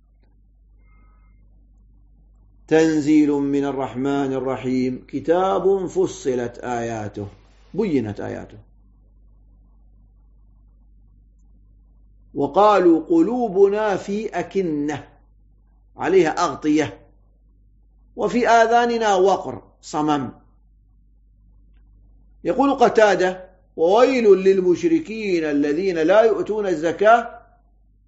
تنزيل من الرحمن الرحيم كتاب فصلت آياته بينت آياته. وقالوا قلوبنا في أكنة عليها أغطية وفي آذاننا وقر صمم. يقول قتادة وويل للمشركين الذين لا يؤتون الزكاة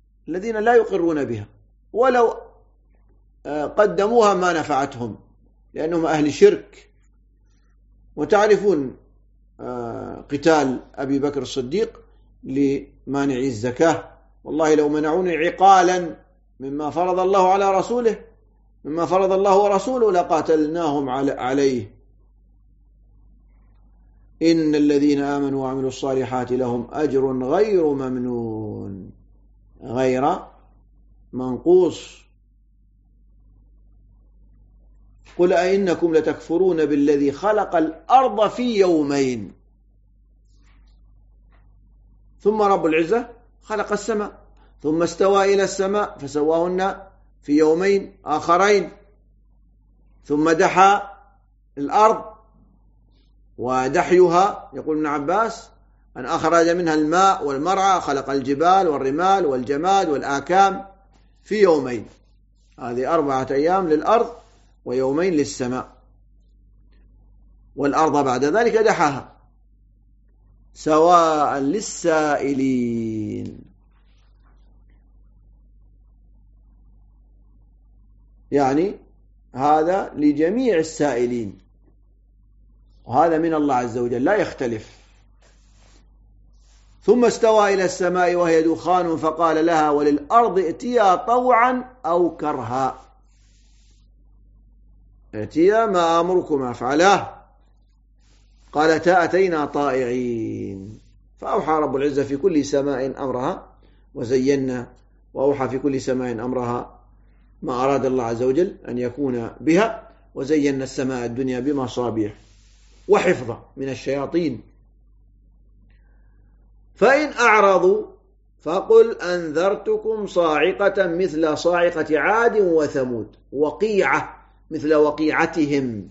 الذين لا يقرون بها ولو قدموها ما نفعتهم. لأنهم أهل شرك. وتعرفون قتال أبي بكر الصديق لمانع الزكاة: والله لو منعوني عقالا مما فرض الله على رسوله، مما فرض الله ورسوله، لقاتلناهم عليه. إن الذين آمنوا وعملوا الصالحات لهم أجر غير ممنون، غير منقوص. قل أئنكم لتكفرون بالذي خلق الأرض في يومين ثم رب العزة خلق السماء ثم استوى إلى السماء فسواهن في يومين آخرين ثم دحى الأرض، ودحيها يقول ابن عباس أن أخرج منها الماء والمرعى، خلق الجبال والرمال والجماد والآكام في يومين. هذه 4 أيام للأرض ويومين للسماء. والأرض بعد ذلك دحاها سواء للسائلين، يعني هذا لجميع السائلين، وهذا من الله عز وجل لا يختلف. ثم استوى إلى السماء وهي دخان فقال لها وللأرض ائتيا طوعا أو كرها، ائتيا ما أمركما فعلاه، قالتا أتينا طائعين. فأوحى رب العزة في كل سماء أمرها وزينا، وأوحى في كل سماء أمرها ما أراد الله عز وجل أن يكون بها، وزينا السماء الدنيا بمصابيح وحفظا من الشياطين. فإن أعرضوا فقل أنذرتكم صاعقة مثل صاعقة عاد وثمود، وقيعة مثل وقيعتهم.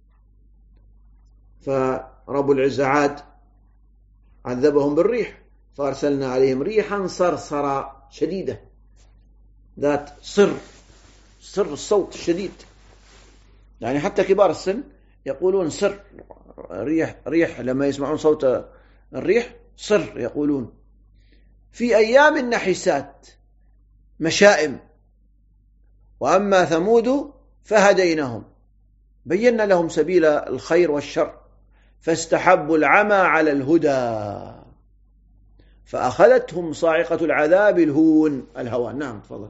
فرب العزة عاد عذبهم بالريح فأرسلنا عليهم ريحا صرصرا شديدة ذات صر الصوت الشديد، يعني حتى كبار السن يقولون صر، ريح لما يسمعون صوت الريح صر يقولون. في أيام نحسات مشائم. وأما ثمود فهديناهم بينا لهم سبيل الخير والشر فاستحبوا العمى على الهدى فأخذتهم صاعقة العذاب الهوان. نعم تفضل.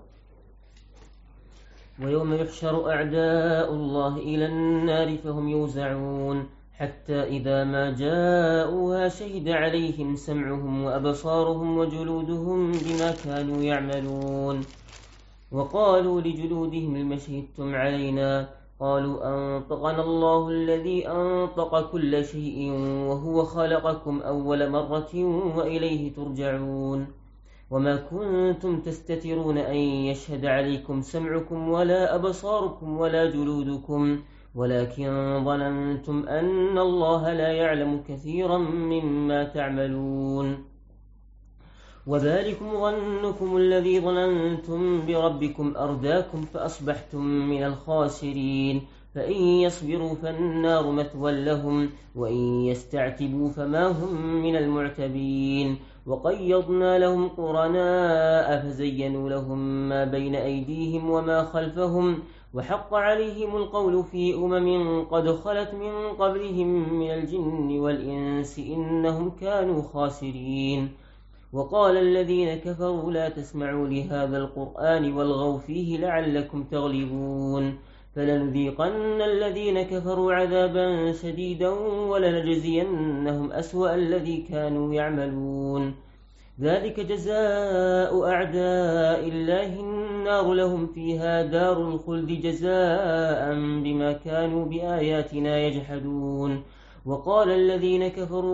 ويوم يحشر أعداء الله إلى النار فهم يوزعون حتى إذا ما جاءوها شهد عليهم سمعهم وأبصارهم وجلودهم بما كانوا يعملون. وقالوا لجلودهم لم شهدتم علينا؟ قالوا أنطقنا الله الذي أنطق كل شيء وهو خلقكم أول مرة وإليه ترجعون. وما كنتم تستترون أن يشهد عليكم سمعكم ولا أبصاركم ولا جلودكم ولكن ظننتم أن الله لا يعلم كثيرا مما تعملون. وذلكم ظنكم الذي ظننتم بربكم أرداكم فأصبحتم من الخاسرين. فإن يصبروا فالنار مثوى لهم وإن يستعتبوا فما هم من المعتبين. وقيضنا لهم قرناء فزينوا لهم ما بين أيديهم وما خلفهم وحق عليهم القول في قد خلت من قبلهم من الجن والإنس إنهم كانوا خاسرين. وقال الذين كفروا لا تسمعوا لهذا القرآن والغوا فيه لعلكم تغلبون. فلنذيقن الذين كفروا عذابا شديدا ولنجزينهم أسوأ الذي كانوا يعملون. ذلك جزاء أعداء الله النار لهم فيها دار الخلد جزاء بما كانوا بآياتنا يجحدون. وقال الذين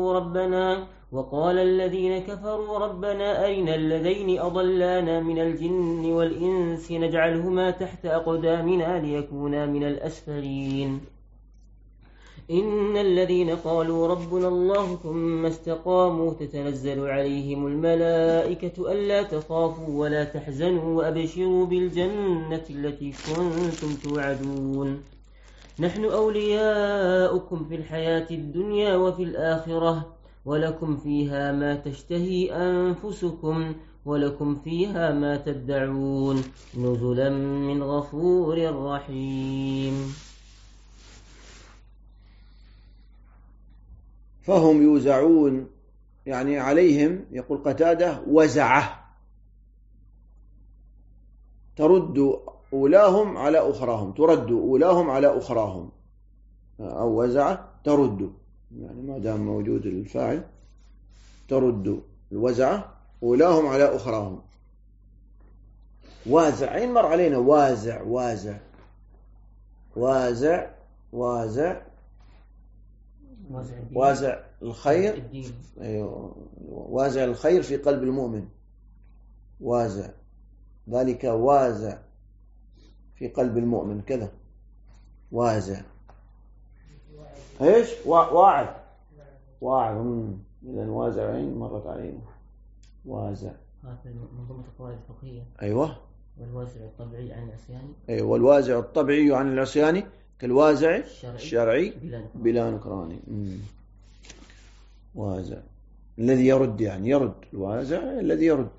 كفروا ربنا أرنا الذين أضلانا من الجن والإنس نجعلهما تحت أقدامنا ليكونا من الأسفلين. إن الذين قالوا ربنا الله ثم استقاموا تتنزل عليهم الملائكة ألا تخافوا ولا تحزنوا وأبشروا بالجنة التي كنتم توعدون. نحن أولياؤكم في الحياة الدنيا وفي الآخرة ولكم فيها ما تشتهي أنفسكم ولكم فيها ما تدعون نزلا من غفور رحيم. فهم يوزعون، يعني عليهم، يقول قتادة وزعه، ترد أولاهم على أخراهم، ترد أولاهم على أخراهم، أو وزعه ترد، يعني ما دام موجود الفاعل ترد الوزعه أولاهم على أخراهم. وازع، عين مر علينا وازع وازع وازع وازع وازع الخير، أيوه، وازع الخير في قلب المؤمن، وازع ذلك، وازع في قلب المؤمن كذا، وازع ايش؟ واعد، واعد، إذا وازع عين مرت علينا، وازع. هذا منظومة القواعد الفقهية. أيوه. والوازع الطبيعي عن العصيان. أيوه، والوازع الطبيعي عن العصيان كالوازع الشرعي بلا نكران. وازع الذي يرد، يعني يرد، الوازع الذي يرد.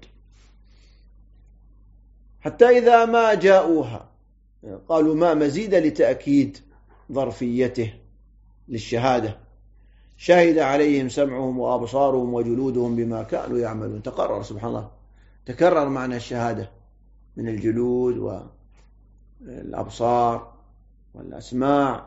حتى إذا ما جاءوها، قالوا ما مزيد لتأكيد ظرفيته للشهادة، شهد عليهم سمعهم وأبصارهم وجلودهم بما كانوا يعملون. تقرر سبحان الله، تكرر معنى الشهادة من الجلود والأبصار والأسماع.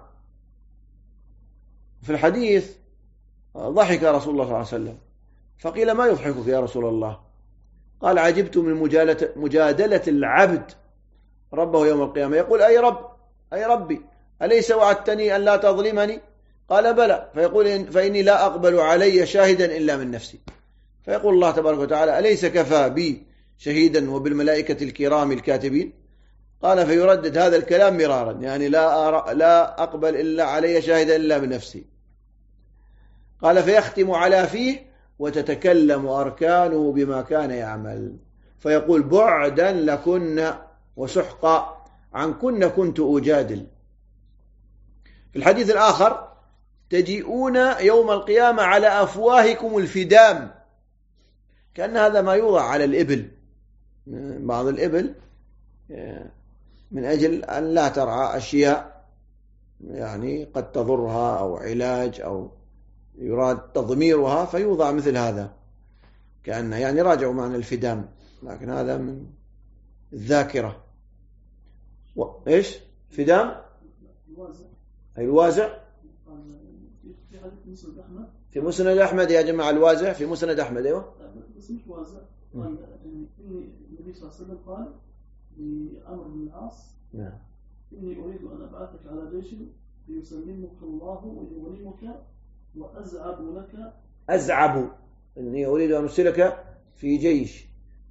في الحديث ضحك رسول الله صلى الله عليه وسلم، فقيل ما يضحكك يا رسول الله؟ قال عجبت من مجادلة العبد ربه يوم القيامة، يقول أي رب، أي ربي، أليس وعدتني أن لا تظلمني؟ قال بلى. فيقول فإني لا أقبل علي شاهدا إلا من نفسي. فيقول الله تبارك وتعالى أليس كفى بي شهيدا وبالملائكة الكرام الكاتبين؟ قال فيردد هذا الكلام مرارا، يعني لا أقبل إلا علي شاهدا إلا من نفسي. قال فيختم على فيه وتتكلم أركانه بما كان يعمل، فيقول بعدا لكن وسحقا عنكن كنت أجادل. في الحديث الآخر تجيئون يوم القيامة على أفواهكم الفدام، كأن هذا ما يوضع على الإبل، بعض الإبل من أجل أن لا ترعى أشياء يعني قد تضرها أو علاج أو يراد تضميرها، فيوضع مثل هذا، كأنه يعني راجعوا معنى الفدام، لكن هذا من الذاكرة. إيش فدام؟ أي الوازع في مسند أحمد يا جماعة، الوازع في مسند أحمد. أيوة بس مش وازع، قال يعني إني النبي صلى الله عليه وسلم قال لعمرو بن العاص نعم إني أريد أن أبعثك على جيش ليسلمك الله ويغنمك وأزعب لك، أزعب إني أريد أن أرسلك في جيش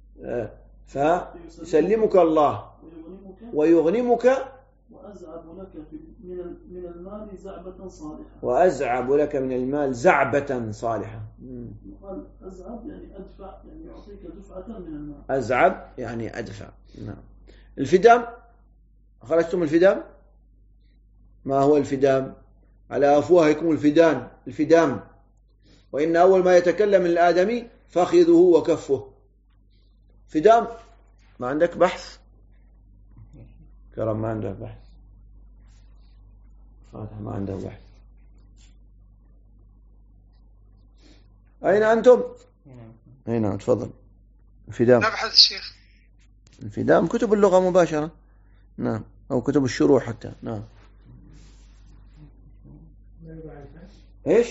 فيسلمك الله ويغنمك وأزعب لك من المال زعبة صالحة، وأزعب لك من المال زعبة صالحة. قال أزعب يعني أدفع، يعني يعطيك دفعة من المال. أزعب يعني أدفع. نعم. الفدام، خرجتم الفدام؟ ما هو الفدام؟ على أفواهكم الفدام، وإن أول ما يتكلم الآدمي فخذه وكفه. فدام. ما عندك بحث؟ كرم ما عنده بحث. فاتح ما عنده بحث. أين أنتم؟ هنا تفضل. الفدام نبحث الشيخ. الفدام كتب اللغة مباشرة، نعم، أو كتب الشروح حتى. نعم. إيش؟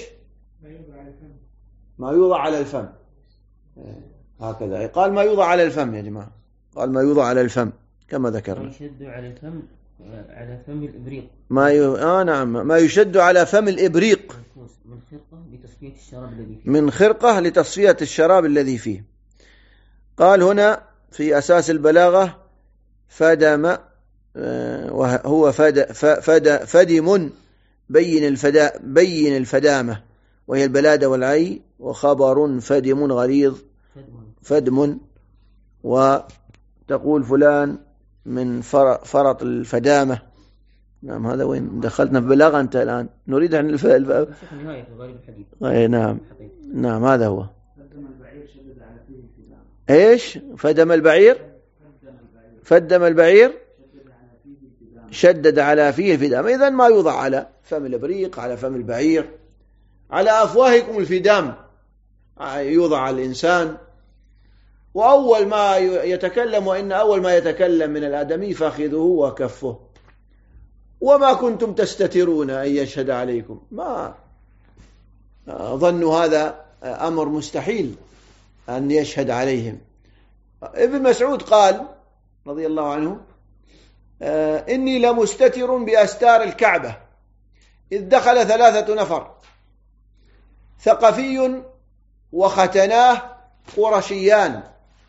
ما يوضع على الفم. هكذا قال ما يوضع على الفم يا جماعة، قال ما يوضع على الفم كما ذكرنا. ما يشد على الفم، على فم الإبريق. نعم، ما يشد على فم الإبريق من خرقة لتصفية الشراب الذي فيه. من خرقة لتصفية الشراب الذي فيه. قال هنا في أساس البلاغة فدم، وهو فدم بين الفدامة وهي البلادة والعي، وخبر فدم غليظ فدم، وتقول فلان من فرط الفدامة. نعم. هذا وين دخلتنا في بلاغة أنت الآن؟ نريد عن نهاية غالب الحديث. نعم نعم هذا هو. إيش فدم البعير؟ فدم البعير شدد على فيه الفدامة. إذن ما يوضع على فم الإبريق، على فم البعير، على أفواهكم الفدام، يوضع على الإنسان، وأول ما يتكلم، وإن أول ما يتكلم من الآدمي فخذه وكفه، وما كنتم تستترون أن يشهد عليكم. ما ظنوا هذا أمر مستحيل أن يشهد عليهم. ابن مسعود قال رضي الله عنه: إني لمستتر بأستار الكعبة إذ دخل 3 نفر ثقفي وختناه قرشيان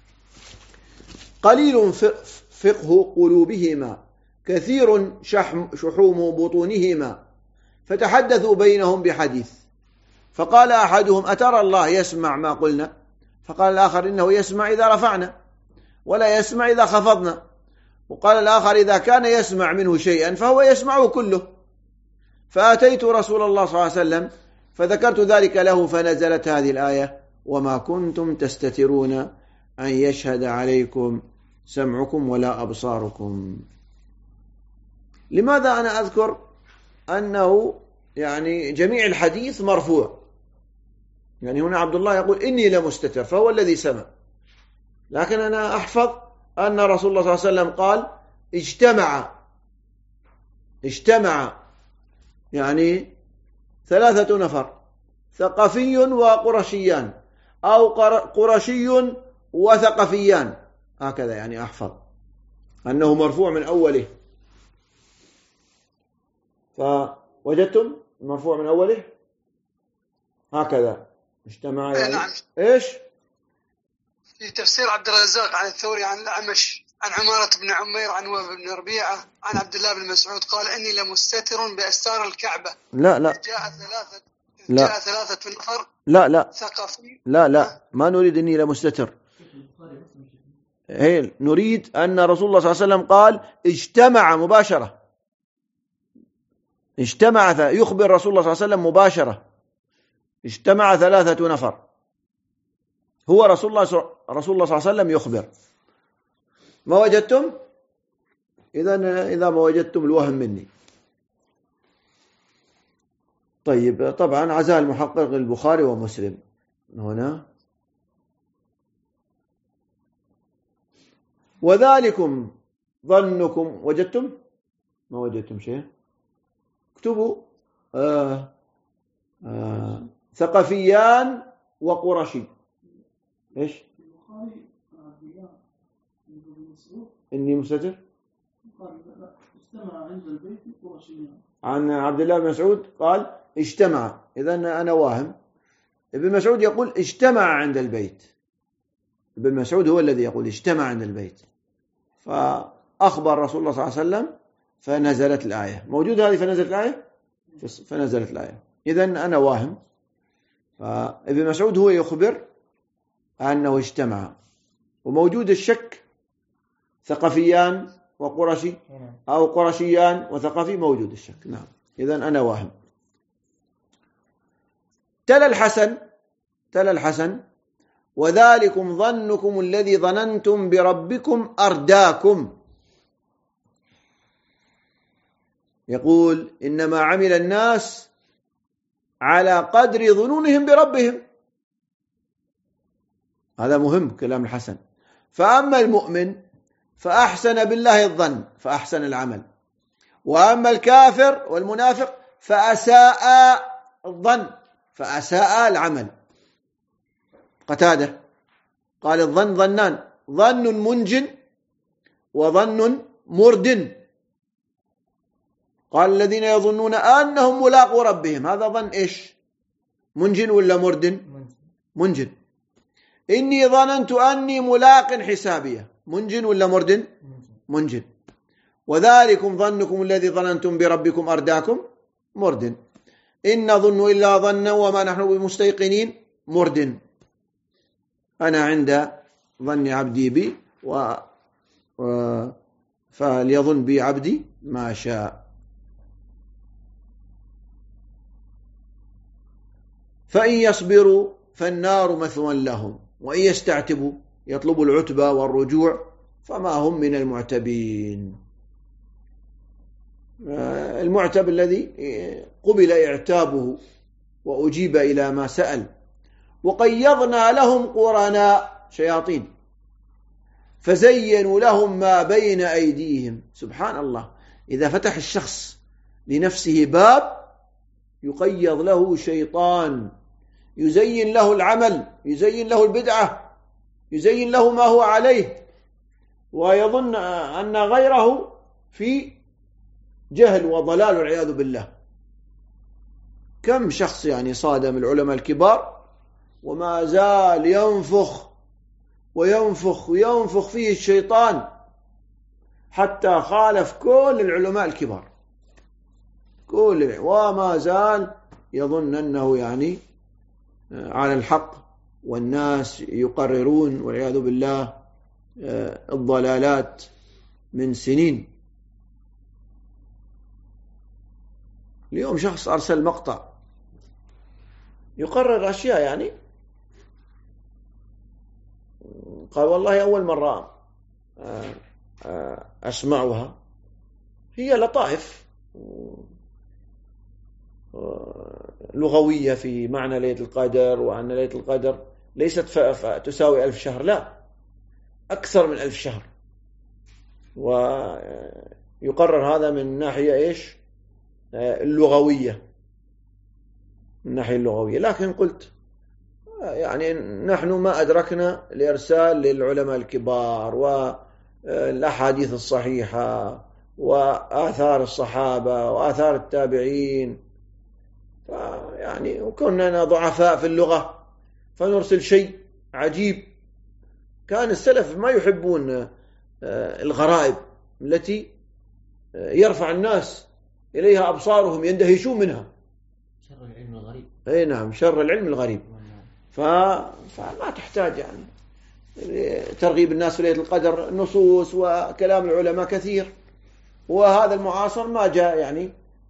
قليل فقه قلوبهما كثير شحوم بطونهما، فتحدثوا بينهم بحديث، فقال أحدهم: أترى الله يسمع ما قلنا؟ فقال الآخر: إنه يسمع إذا رفعنا ولا يسمع إذا خفضنا. وقال الآخر: إذا كان يسمع منه شيئا فهو يسمعه كله. فأتيت رسول الله صلى الله عليه وسلم فذكرت ذلك له، فنزلت هذه الآية: وما كنتم تستترون أن يشهد عليكم سمعكم ولا أبصاركم. لماذا أنا أذكر أنه يعني جميع الحديث مرفوع؟ يعني هنا عبد الله يقول: إني لمستتر، فهو الذي سمع، لكن أنا أحفظ أن رسول الله صلى الله عليه وسلم قال: اجتمع يعني 3 نفر، ثقفي وقرشيان، أو قرشي وثقفيان، هكذا يعني أحفظ أنه مرفوع من أوله. فوجدتم مرفوع من أوله هكذا اجتمع يعني نعم. إيش؟ في تفسير عبد الرزاق عن الثوري عن الأعمش عن عمارة بن عمير عن وهب بن ربيعة عن عبد الله بن مسعود قال: إني لمستتر بأستار الكعبة. لا جاء 3 نفر لا ثقفي. لا ما نريد إني لمستتر، هي نريد أن رسول الله صلى الله عليه وسلم قال: اجتمع مباشرة، اجتمع، يخبر رسول الله صلى الله عليه وسلم مباشرة، اجتمع 3 نفر، هو رسول الله صلى الله عليه وسلم يخبر. ما وجدتم؟ إذا ما وجدتم الوهم مني. طيب، طبعا عزاه المحقق البخاري ومسلم هنا. وذلكم ظنكم، وجدتم؟ ما وجدتم شيء؟ اكتبوا ثقفيان وقرشي. ايش؟ إني مستتر اجتمع عند البيت قرشيان. عن عبد الله بن مسعود قال: اجتمع، إذن أنا واهم. ابن مسعود يقول: اجتمع عند البيت. ابن مسعود هو الذي يقول اجتمع عند البيت، فأخبر رسول الله صلى الله عليه وسلم فنزلت الآية. موجودة هذه فنزلت الآية. إذن أنا واهم. فابن مسعود هو يخبر أنه اجتمع، وموجود الشك ثقفيان وقرشي أو قرشيان وثقفي، موجود الشك. نعم، إذن أنا واهم. تلا الحسن: وذلكم ظنكم الذي ظننتم بربكم أرداكم. يقول: إنما عمل الناس على قدر ظنونهم بربهم. هذا مهم، كلام الحسن. فأما المؤمن فأحسن بالله الظن فأحسن العمل، وأما الكافر والمنافق فأساء الظن فأساء العمل. قتادة قال: الظن ظنان: ظن منج وظن مرد. قال: الذين يظنون أنهم ملاقوا ربهم، هذا ظن إيش؟ منج ولا مرد؟ منج. إني ظننت أني ملاق حسابية، منج ولا مرد؟ منج. وذلكم ظنكم الذي ظننتم بربكم أرداكم، مرد. إن نظن إلا ظنا وما نحن بمستيقنين، مرد. أنا عند ظن عبدي بي فليظن بي عبدي ما شاء. فإن يصبروا فالنار مثوى لهم، وإن يستعتبوا يطلبوا العتبة والرجوع فما هم من المعتبين. المعتب الذي قبل اعتابه وأجيب إلى ما سأل. وقيضنا لهم قرناء شياطين فزينوا لهم ما بين أيديهم. سبحان الله، إذا فتح الشخص لنفسه باب يقيض له شيطان يزين له العمل، يزين له البدعة، يزين له ما هو عليه، ويظن أن غيره في جهل وضلال والعياذ بالله. كم شخص يعني صادم العلماء الكبار وما زال ينفخ وينفخ وينفخ فيه الشيطان حتى خالف كل العلماء الكبار، وما زال يظن أنه يعني على الحق، والناس يقررون والعياذ بالله الضلالات من سنين. اليوم شخص أرسل مقطع يقرر أشياء، يعني قال والله أول مرة أسمعها، هي لطائف لغوية في معنى ليلة القدر، وأن ليلة القدر ليست تساوي 1000 شهر، لا، أكثر من 1000 شهر. ويقرر هذا من ناحية إيش؟ اللغوية، من الناحية اللغوية. لكن قلت يعني نحن ما أدركنا الإرسال للعلماء الكبار والأحاديث الصحيحة وآثار الصحابة وآثار التابعين، يعني وكنا ضعفاء في اللغة فنرسل شيء عجيب. كان السلف ما يحبون الغرائب التي يرفع الناس إليها أبصارهم يندهشون منها. شر العلم الغريب. أي نعم، شر العلم الغريب. فما تحتاج يعني ترغيب الناس في ليلة القدر. نصوص وكلام العلماء كثير، وهذا المعاصر ما جاء يعني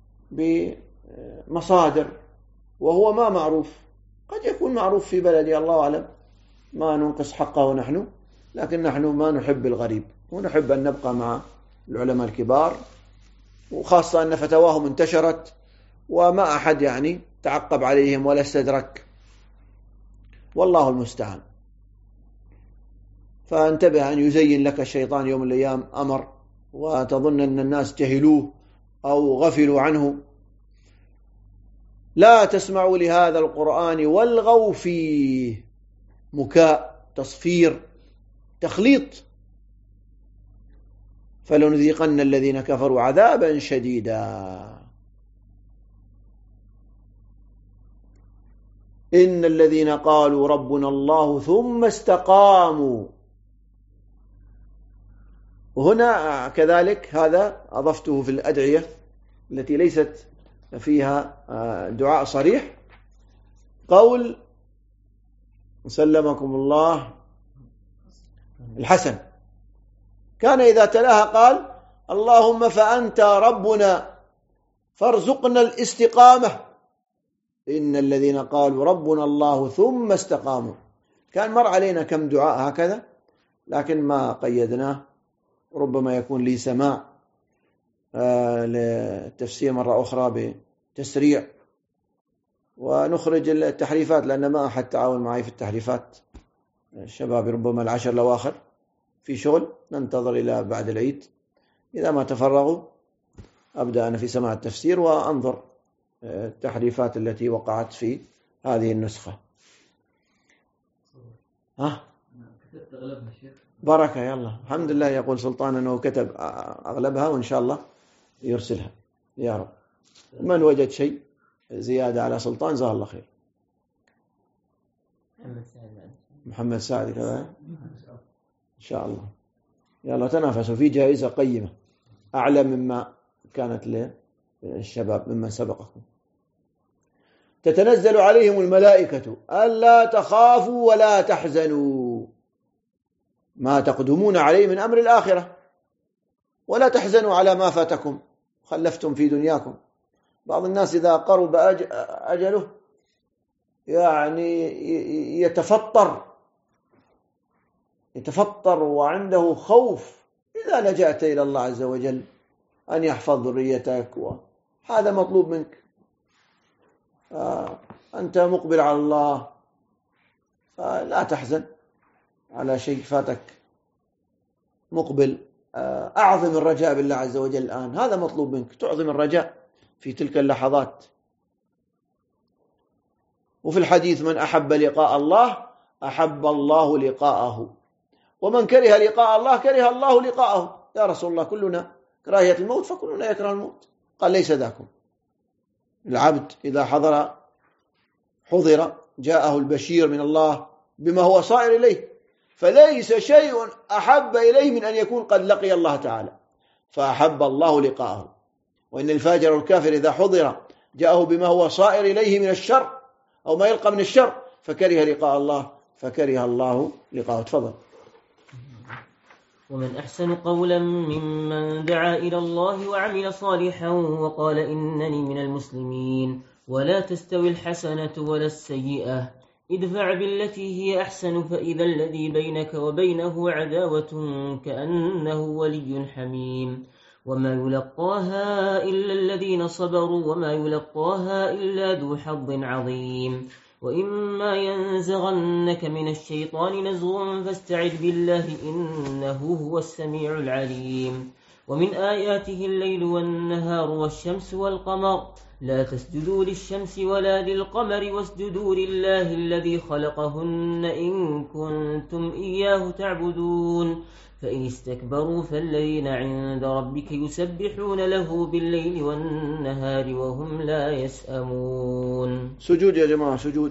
بمصادر، وهو ما معروف. قد يكون معروف في بلدي، الله أعلم، ما ننقص حقه نحن، لكن نحن ما نحب الغريب، ونحب أن نبقى مع العلماء الكبار، وخاصة أن فتواهم انتشرت وما أحد يعني تعقب عليهم ولا استدرك، والله المستعان. فانتبه أن يزين لك الشيطان يوم من الأيام أمر وتظن أن الناس جهلوه أو غفلوا عنه. لا تسمعوا لهذا القرآن والغوا فيه، مكاء، تصفير، تخليط. فلنذيقن الذين كفروا عذابا شديدا. إن الذين قالوا ربنا الله ثم استقاموا. وهنا كذلك هذا أضفته في الأدعية التي ليست فيها دعاء صريح، قول سلمكم الله الحسن، كان إذا تلاها قال اللهم فأنت ربنا فارزقنا الاستقامة. إن الذين قالوا ربنا الله ثم استقاموا. كان مر علينا كم دعاء هكذا، لكن ما قيدناه، ربما يكون لي سماع للتفسير مرة أخرى بتسريع، ونخرج التحريفات، لأن ما أحد تعاون معي في التحريفات. الشباب ربما 10 الأواخر في شغل، ننتظر إلى بعد العيد، إذا ما تفرغوا أبدأ أنا في سماع التفسير وأنظر التحريفات التي وقعت في هذه النسخة. كتبت أغلبها شيخ. بركة، يلا الحمد لله. يقول سلطان أنه كتب أغلبها، وإن شاء الله يرسلها يا رب. من وجد شيء زيادة على سلطان جزاه الله خير. محمد سعد كذا إن شاء الله. يلا تنافسوا، في جائزة قيمة أعلى مما كانت للشباب ممن سبقكم. تتنزل عليهم الملائكة ألا تخافوا ولا تحزنوا ما تقدمون عليه من أمر الآخرة، ولا تحزنوا على ما فاتكم خلفتم في دنياكم. بعض الناس إذا قرب أجله يعني يتفطر وعنده خوف إذا لجأت إلى الله عز وجل أن يحفظ ذريتك، وهذا مطلوب منك. أنت مقبل على الله، فلا تحزن على شيء فاتك، مقبل. أعظم الرجاء بالله عز وجل الآن، هذا مطلوب منك، تعظم الرجاء في تلك اللحظات. وفي الحديث: من أحب لقاء الله أحب الله لقاءه، ومن كره لقاء الله كره الله لقاءه. يا رسول الله كلنا كراهية الموت، فكلنا يكره الموت. قال: ليس ذاكم. العبد إذا حضر جاءه البشير من الله بما هو صائر إليه، فليس شيء أحب إليه من أن يكون قد لقي الله تعالى، فأحب الله لقاءه. وإن الفاجر والكافر إذا حضر جاءه بما هو صائر إليه من الشر أو ما يلقى من الشر فكره لقاء الله فكره الله لقاءه. تفضل. ومن أحسن قولا ممن دعا إلى الله وعمل صالحا وقال إنني من المسلمين. ولا تستوي الحسنة ولا السيئة، ادفع بالتي هي أحسن فإذا الذي بينك وبينه عداوة كأنه ولي حميم. وما يلقاها إلا الذين صبروا وما يلقاها إلا ذو حظ عظيم. وإما ينزغنك من الشيطان نزغ فاستعذ بالله إنه هو السميع العليم. ومن آياته الليل والنهار والشمس والقمر، لا تسجدوا للشمس ولا للقمر واسجدوا لله الذي خلقهن إن كنتم إياه تعبدون. فإن استكبروا فالذين عند ربك يسبحون له بالليل والنهار وهم لا يسأمون. سجود يا جماعة، سجود.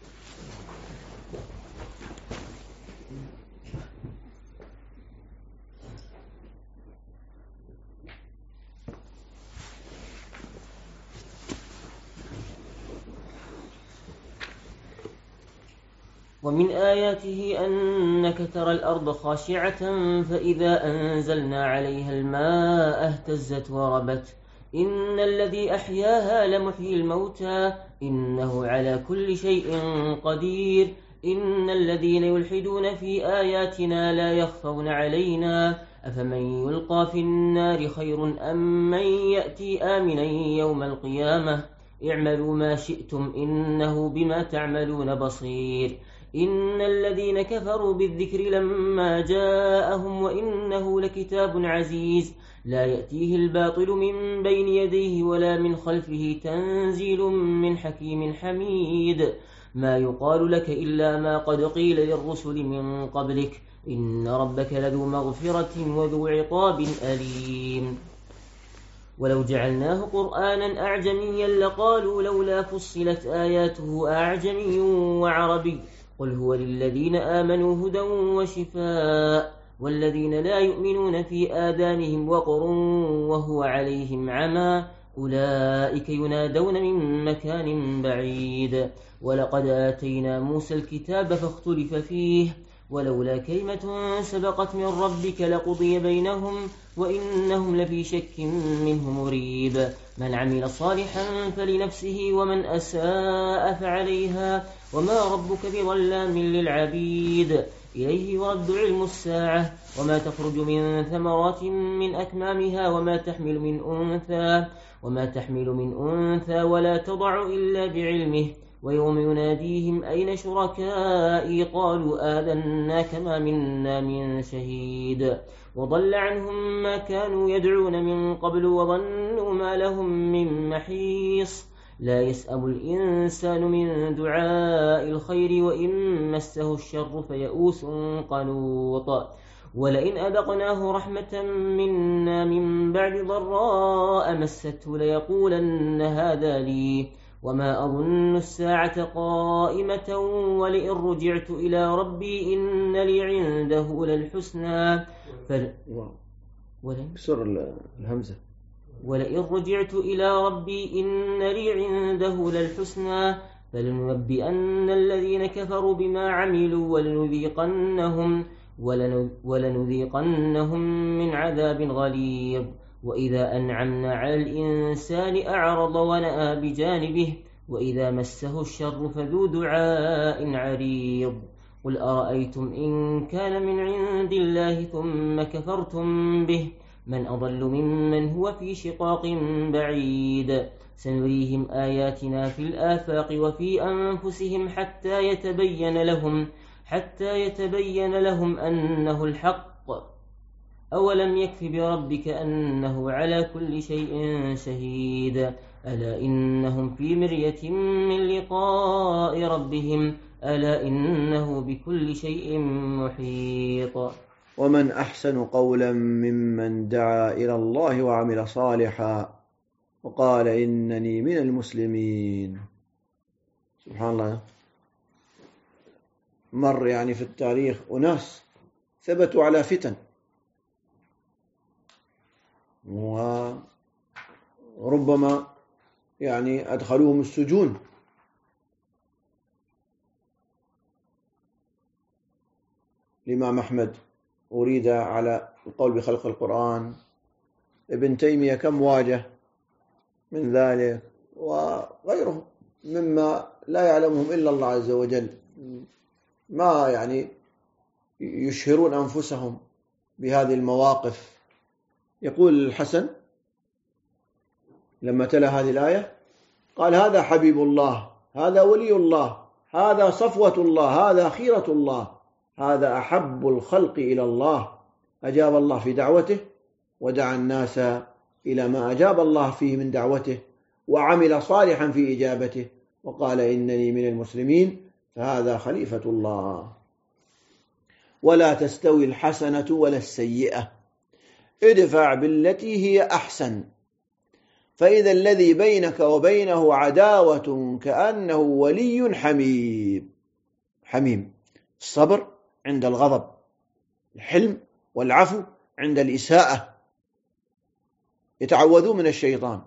ومن آياته أنك ترى الأرض خاشعة فإذا أنزلنا عليها الماء اهتزت وربت. إن الذي أحياها لمحيي الموتى إنه على كل شيء قدير. إن الذين يلحدون في آياتنا لا يخفون علينا أفمن يلقى في النار خير أم من يأتي آمنا يوم القيامة. اعملوا ما شئتم إنه بما تعملون بصير. إن الذين كفروا بالذكر لما جاءهم وإنه لكتاب عزيز لا يأتيه الباطل من بين يديه ولا من خلفه تنزيل من حكيم حميد. ما يقال لك إلا ما قد قيل للرسل من قبلك إن ربك لذو مغفرة وذو عقاب أليم. ولو جعلناه قرآنا أعجميا لقالوا لولا فصلت آياته أعجمي وعربي قل هو للذين آمنوا هدى وشفاء والذين لا يؤمنون في آذانهم وقر وهو عليهم عمى أولئك ينادون من مكان بعيد. ولقد آتينا موسى الكتاب فاختلف فيه ولولا كلمة سبقت من ربك لقضي بينهم وإنهم لفي شك منه مريب. من عمل صالحا فلنفسه ومن أساء فعليها وما ربك بظلام للعبيد. إليه يرد علم الساعة وما تخرج من ثمرات من أكمامها وما تحمل من أنثى ولا تضع إلا بعلمه. ويوم يناديهم أين شركائي قالوا آذناك ما منا من شهيد. وضل عنهم ما كانوا يدعون من قبل وظنوا ما لهم من محيص. لا يسأم الإنسان من دعاء الخير وإن مسه الشر فيئوس قنوط. ولئن أذقناه رحمة منا من بعد ضراء مسته ليقولن هذا لي وما أظن الساعة قائمة ولئن رجعت إلى ربي إن لي عنده للحسنى ولئن رجعت إلى ربي إن لي عنده للحسنى فلننبئن الذين كفروا بما عملوا ولنذيقنهم من عذاب غليظ. وإذا أنعمنا على الإنسان أعرض ونأى بجانبه وإذا مسه الشر فذو دعاء عريض. قل أرأيتم إن كان من عند الله ثم كفرتم به من أضل ممن هو في شقاق بعيد سنريهم آياتنا في الآفاق وفي أنفسهم حتى يتبين لهم أنه الحق أولم يكف بربك أنه على كل شيء شهيد ألا إنهم في مرية من لقاء ربهم ألا إنه بكل شيء محيط. ومن أحسن قولا ممن دعا إلى الله وعمل صالحا وقال إنني من المسلمين. سبحان الله، مر يعني في التاريخ أناس ثبتوا على فتن وربما يعني أدخلوهم السجون الإمام أحمد أريد على القول بخلق القرآن، ابن تيمية كم واجه من ذلك، وغيرهم مما لا يعلمهم إلا الله عز وجل، ما يعني يشهرون أنفسهم بهذه المواقف. يقول الحسن لما تلا هذه الآية قال هذا حبيب الله، هذا ولي الله، هذا صفوة الله، هذا خيرة الله، هذا أحب الخلق إلى الله، أجاب الله في دعوته ودعا الناس إلى ما أجاب الله فيه من دعوته وعمل صالحا في إجابته وقال إنني من المسلمين، فهذا خليفة الله. ولا تستوي الحسنة ولا السيئة ادفع بالتي هي أحسن فإذا الذي بينك وبينه عداوة كأنه ولي حميم. الصبر عند الغضب، الحلم والعفو عند الإساءة. يتعوذون من الشيطان،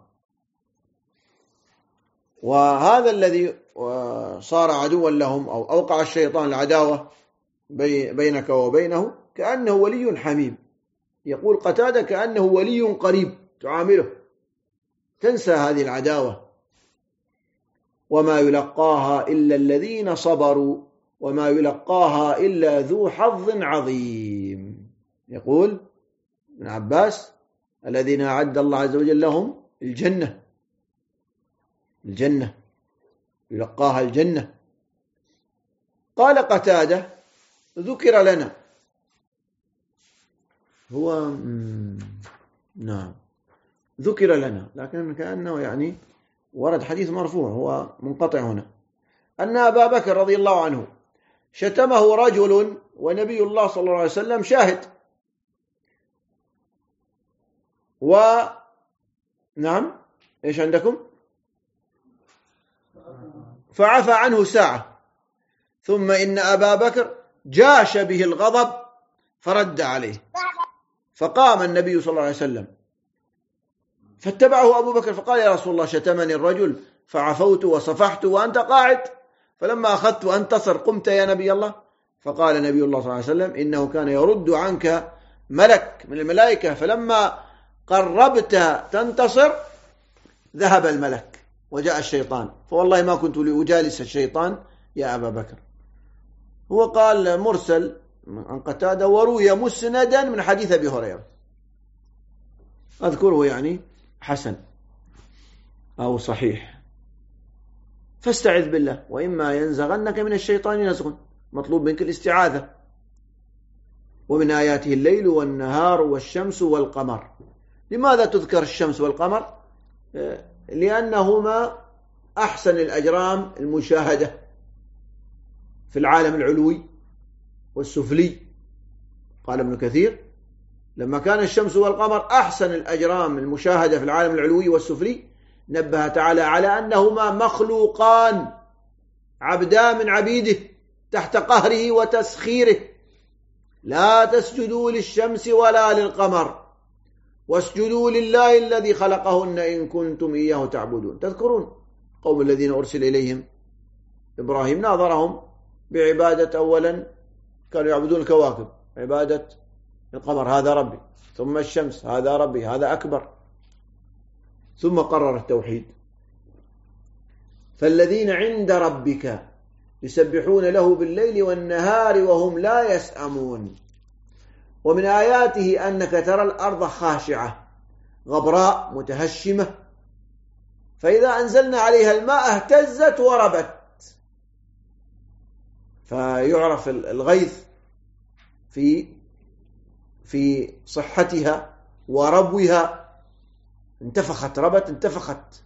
وهذا الذي صار عدوا لهم أو أوقع الشيطان العداوة بينك وبينه كأنه ولي حميم. يقول قتادة كأنه ولي قريب تعامله، تنسى هذه العداوة. وما يلقاها إلا الذين صبروا وما يلقاها إلا ذو حظ عظيم. يقول ابن عباس الذين أعد الله عز وجل لهم الجنة يلقاها الجنة. قال قتادة ذكر لنا، هو نعم ذكر لنا، لكن كأنه يعني ورد حديث مرفوع، هو منقطع هنا، أن أبا بكر رضي الله عنه شتمه رجل ونبي الله صلى الله عليه وسلم شاهد، نعم إيش عندكم؟ فعفى عنه ساعة، ثم إن أبا بكر جاش به الغضب فرد عليه، فقام النبي صلى الله عليه وسلم فاتبعه أبو بكر فقال يا رسول الله شتمني الرجل فعفوت وصفحت وأنت قاعد، فلما أخذت أنتصر قمت يا نبي الله. فقال نبي الله صلى الله عليه وسلم إنه كان يرد عنك ملك من الملائكة، فلما قربت تنتصر ذهب الملك وجاء الشيطان، فوالله ما كنت لأجالس الشيطان يا أبا بكر. هو قال مرسل عن قتادة وروي مسندا من حديث أبي هريرة، أذكره يعني حسن أو صحيح. فاستعذ بالله وإما ينزغنك من الشيطان نزغ، مطلوب منك الاستعاذة. ومن آياته الليل والنهار والشمس والقمر. لماذا تذكر الشمس والقمر؟ لأنهما أحسن الأجرام المشاهدة في العالم العلوي والسفلي. قال ابن كثير لما كان الشمس والقمر أحسن الأجرام المشاهدة في العالم العلوي والسفلي، نبه تعالى على أنهما مخلوقان عبدا من عبيده تحت قهره وتسخيره. لا تسجدوا للشمس ولا للقمر واسجدوا لله الذي خلقهن إن كنتم إياه تعبدون. تذكرون قوم الذين أرسل إليهم إبراهيم ناظرهم بعبادة، أولا كانوا يعبدون الكواكب، عبادة القمر هذا ربي، ثم الشمس هذا ربي هذا أكبر، ثم قرر التوحيد. فالذين عند ربك يسبحون له بالليل والنهار وهم لا يسأمون. ومن آياته أنك ترى الأرض خاشعة غبراء متهشمة فإذا أنزلنا عليها الماء اهتزت وربت، فيعرف الغيث في صحتها وربوها. انتفخت، ربت، انتفخت.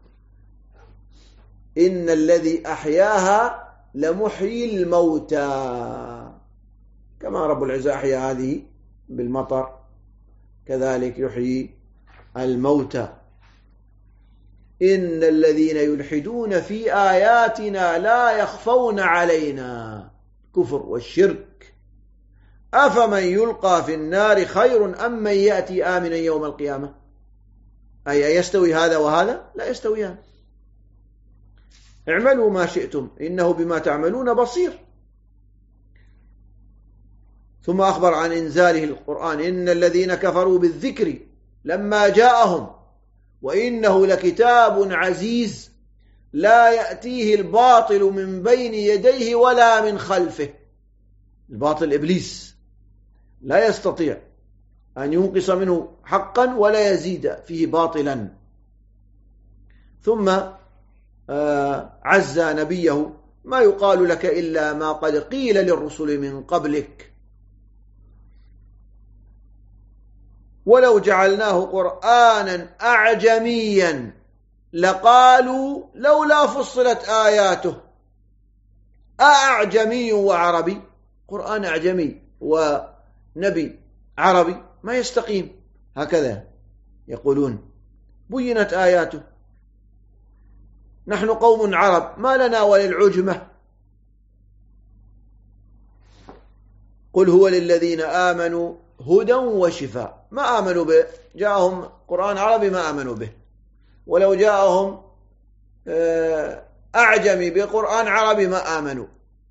إن الذي أحياها لمحيي الموتى، كما رب العزة أحيا هذه بالمطر كذلك يحيي الموتى. إن الذين يلحدون في آياتنا لا يخفون علينا، كفر والشرك. أفمن يلقى في النار خير أم من يأتي آمنا يوم القيامة؟ أي يستوي هذا وهذا؟ لا يستويان. اعملوا ما شئتم إنه بما تعملون بصير. ثم أخبر عن إنزاله القرآن: إن الذين كفروا بالذكر لما جاءهم وإنه لكتاب عزيز لا يأتيه الباطل من بين يديه ولا من خلفه. الباطل إبليس لا يستطيع أن ينقص منه حقا ولا يزيد فيه باطلا. ثم عز نبيه: ما يقال لك إلا ما قد قيل للرسل من قبلك ولو جعلناه قرآنا أعجميا لقالوا لولا فصلت آياته أعجمي وعربي. قرآن أعجمي ونبي عربي ما يستقيم، هكذا يقولون. بينت آياته. نحن قوم عرب ما لنا وللعجمة. قل هو للذين آمنوا هدى وشفاء. ما آمنوا به، جاءهم قرآن عربي ما آمنوا به. ولو جاءهم أعجمي بقرآن عربي ما آمنوا.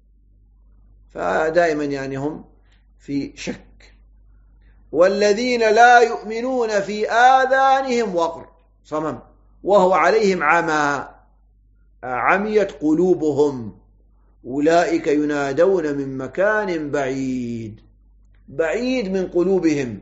فدائما يعني هم في شك. والذين لا يؤمنون في آذانهم وقر، صمم، وهو عليهم عمى، عميت قلوبهم، أولئك ينادون من مكان بعيد، بعيد من قلوبهم.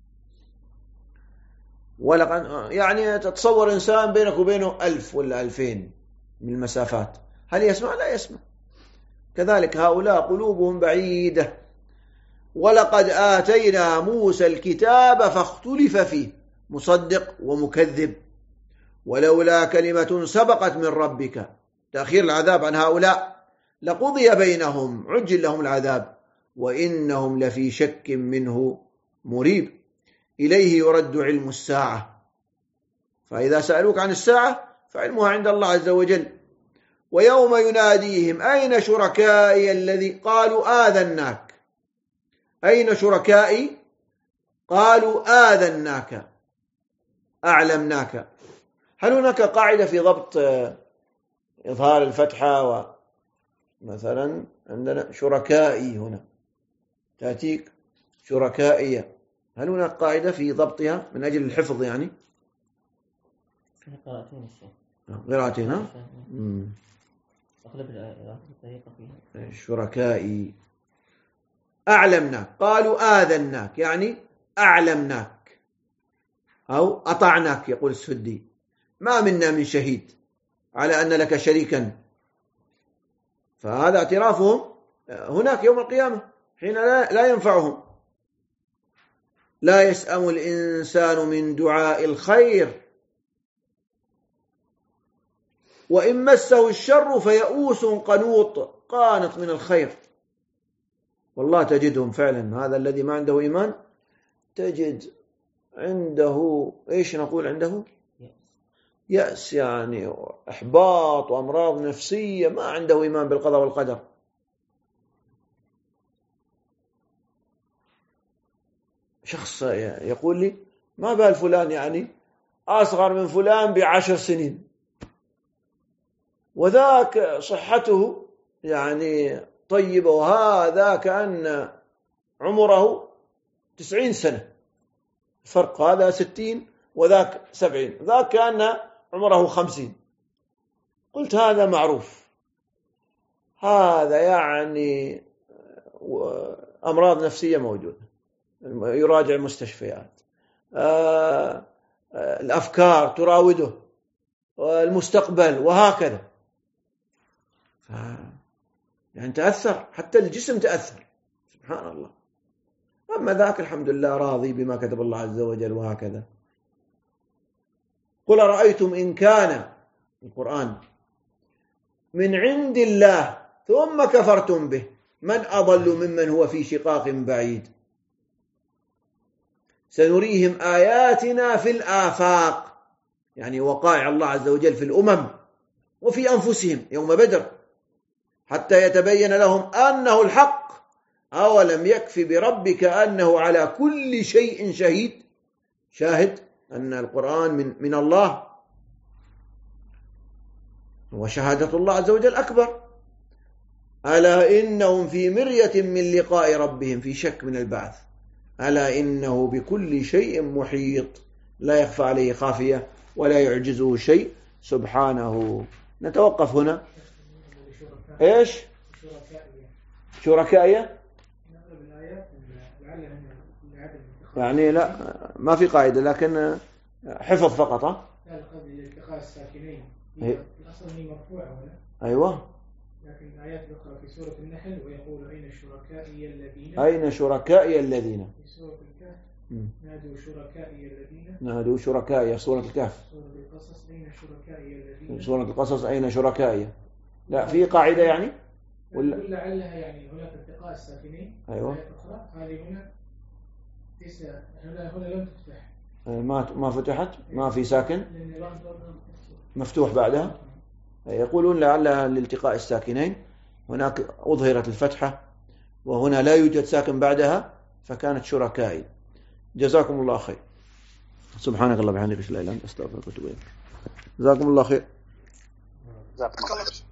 ولقد يعني تتصور إنسان بينك وبينه 1000 ولا 2000 من المسافات، هل يسمع؟ لا يسمع. كذلك هؤلاء قلوبهم بعيدة. ولقد آتينا موسى الكتاب فاختلف فيه، مصدق ومكذب. ولولا كلمة سبقت من ربك، تأخير العذاب عن هؤلاء، لقضي بينهم، عجل لهم العذاب، وإنهم لفي شك منه مريب. إليه يرد علم الساعة، فإذا سألوك عن الساعة فعلمها عند الله عز وجل. ويوم يناديهم أين شركائي الذي قالوا آذناك، أين شركائي قالوا آذناك أعلمناك. هل هناك قاعدة في ضبط إظهار الفتحة؟ مثلا عندنا شركائي هنا تأتيك شركائية، هل هناك قاعدة في ضبطها من أجل الحفظ يعني؟ في قراءتين الشيخ، قراءتين ها؟ أغلب الطريقة فيها شركائي. أعلمناك قالوا آذناك يعني أعلمناك أو أطعناك. يقول السدي: ما منا من شهيد على أن لك شريكا. فهذا اعترافهم هناك يوم القيامة حين لا ينفعهم. لا يسأم الإنسان من دعاء الخير وإن مسه الشر فيئوس قنوط، قانط من الخير. والله تجدهم فعلا، هذا الذي ما عنده إيمان تجد عنده إيش نقول عنده؟ يأس، يعني إحباط وأمراض نفسية، ما عنده إيمان بالقضاء والقدر. شخص يقول لي: ما بال فلان يعني أصغر من فلان ب10 سنين، وذاك صحته يعني طيبة، وهذا كأن عمره 90 سنة، فرق هذا 60 وذاك 70، ذاك كأن عمره 50. قلت: هذا معروف، هذا يعني أمراض نفسية موجودة، يراجع المستشفيات، الأفكار تراوده، المستقبل، وهكذا. يعني تأثر، حتى الجسم تأثر، سبحان الله. أما ذاك الحمد لله راضي بما كتب الله عز وجل، وهكذا. قل رأيتم إن كان القرآن من عند الله ثم كفرتم به من أضل ممن هو في شقاق بعيد سنريهم آياتنا في الآفاق، يعني وقائع الله عز وجل في الأمم وفي أنفسهم يوم بدر، حتى يتبين لهم أنه الحق. أولم يكف بربك أنه على كل شيء شاهد أن القرآن من الله، وشهادة الله عز وجل أكبر. ألا إنهم في مرية من لقاء ربهم، في شك من البعث. ألا إنه بكل شيء محيط، لا يخفى عليه خافية ولا يعجزه شيء سبحانه. نتوقف هنا. إيش؟ شركائية؟ يعني لا، ما في قاعدة، لكن حفظ فقط. لا، قبل الالتقاء الساكنين الأصل هي مرفوعة هنا. أيوة. لكن الآيات الأخرى في سورة النحل ويقول أين شركائي الذين، أين شركائي الذين، في سورة الكهف نادوا شركائي الذين، نادوا شركائي، سورة الكهف. سورة القصص أين شركائي الذين، سورة القصص أين شركائي. لا، في قاعدة يعني ولا لعلها يعني هناك التقاء الساكنين. أيوة. آيات أخرى هذه هنا هنا لم تفتح، ما فتحت، ما في ساكن، مفتوح بعدها. يقولون لعلها لالتقاء الساكنين، هناك أظهرت الفتحة وهنا لا يوجد ساكن بعدها فكانت شركائي. جزاكم الله خير. سبحانك اللهم وبحمدك اشهد ان لا اله الا انت استغفرك واتوب اليك. جزاكم الله خير. جزاكم الله خير.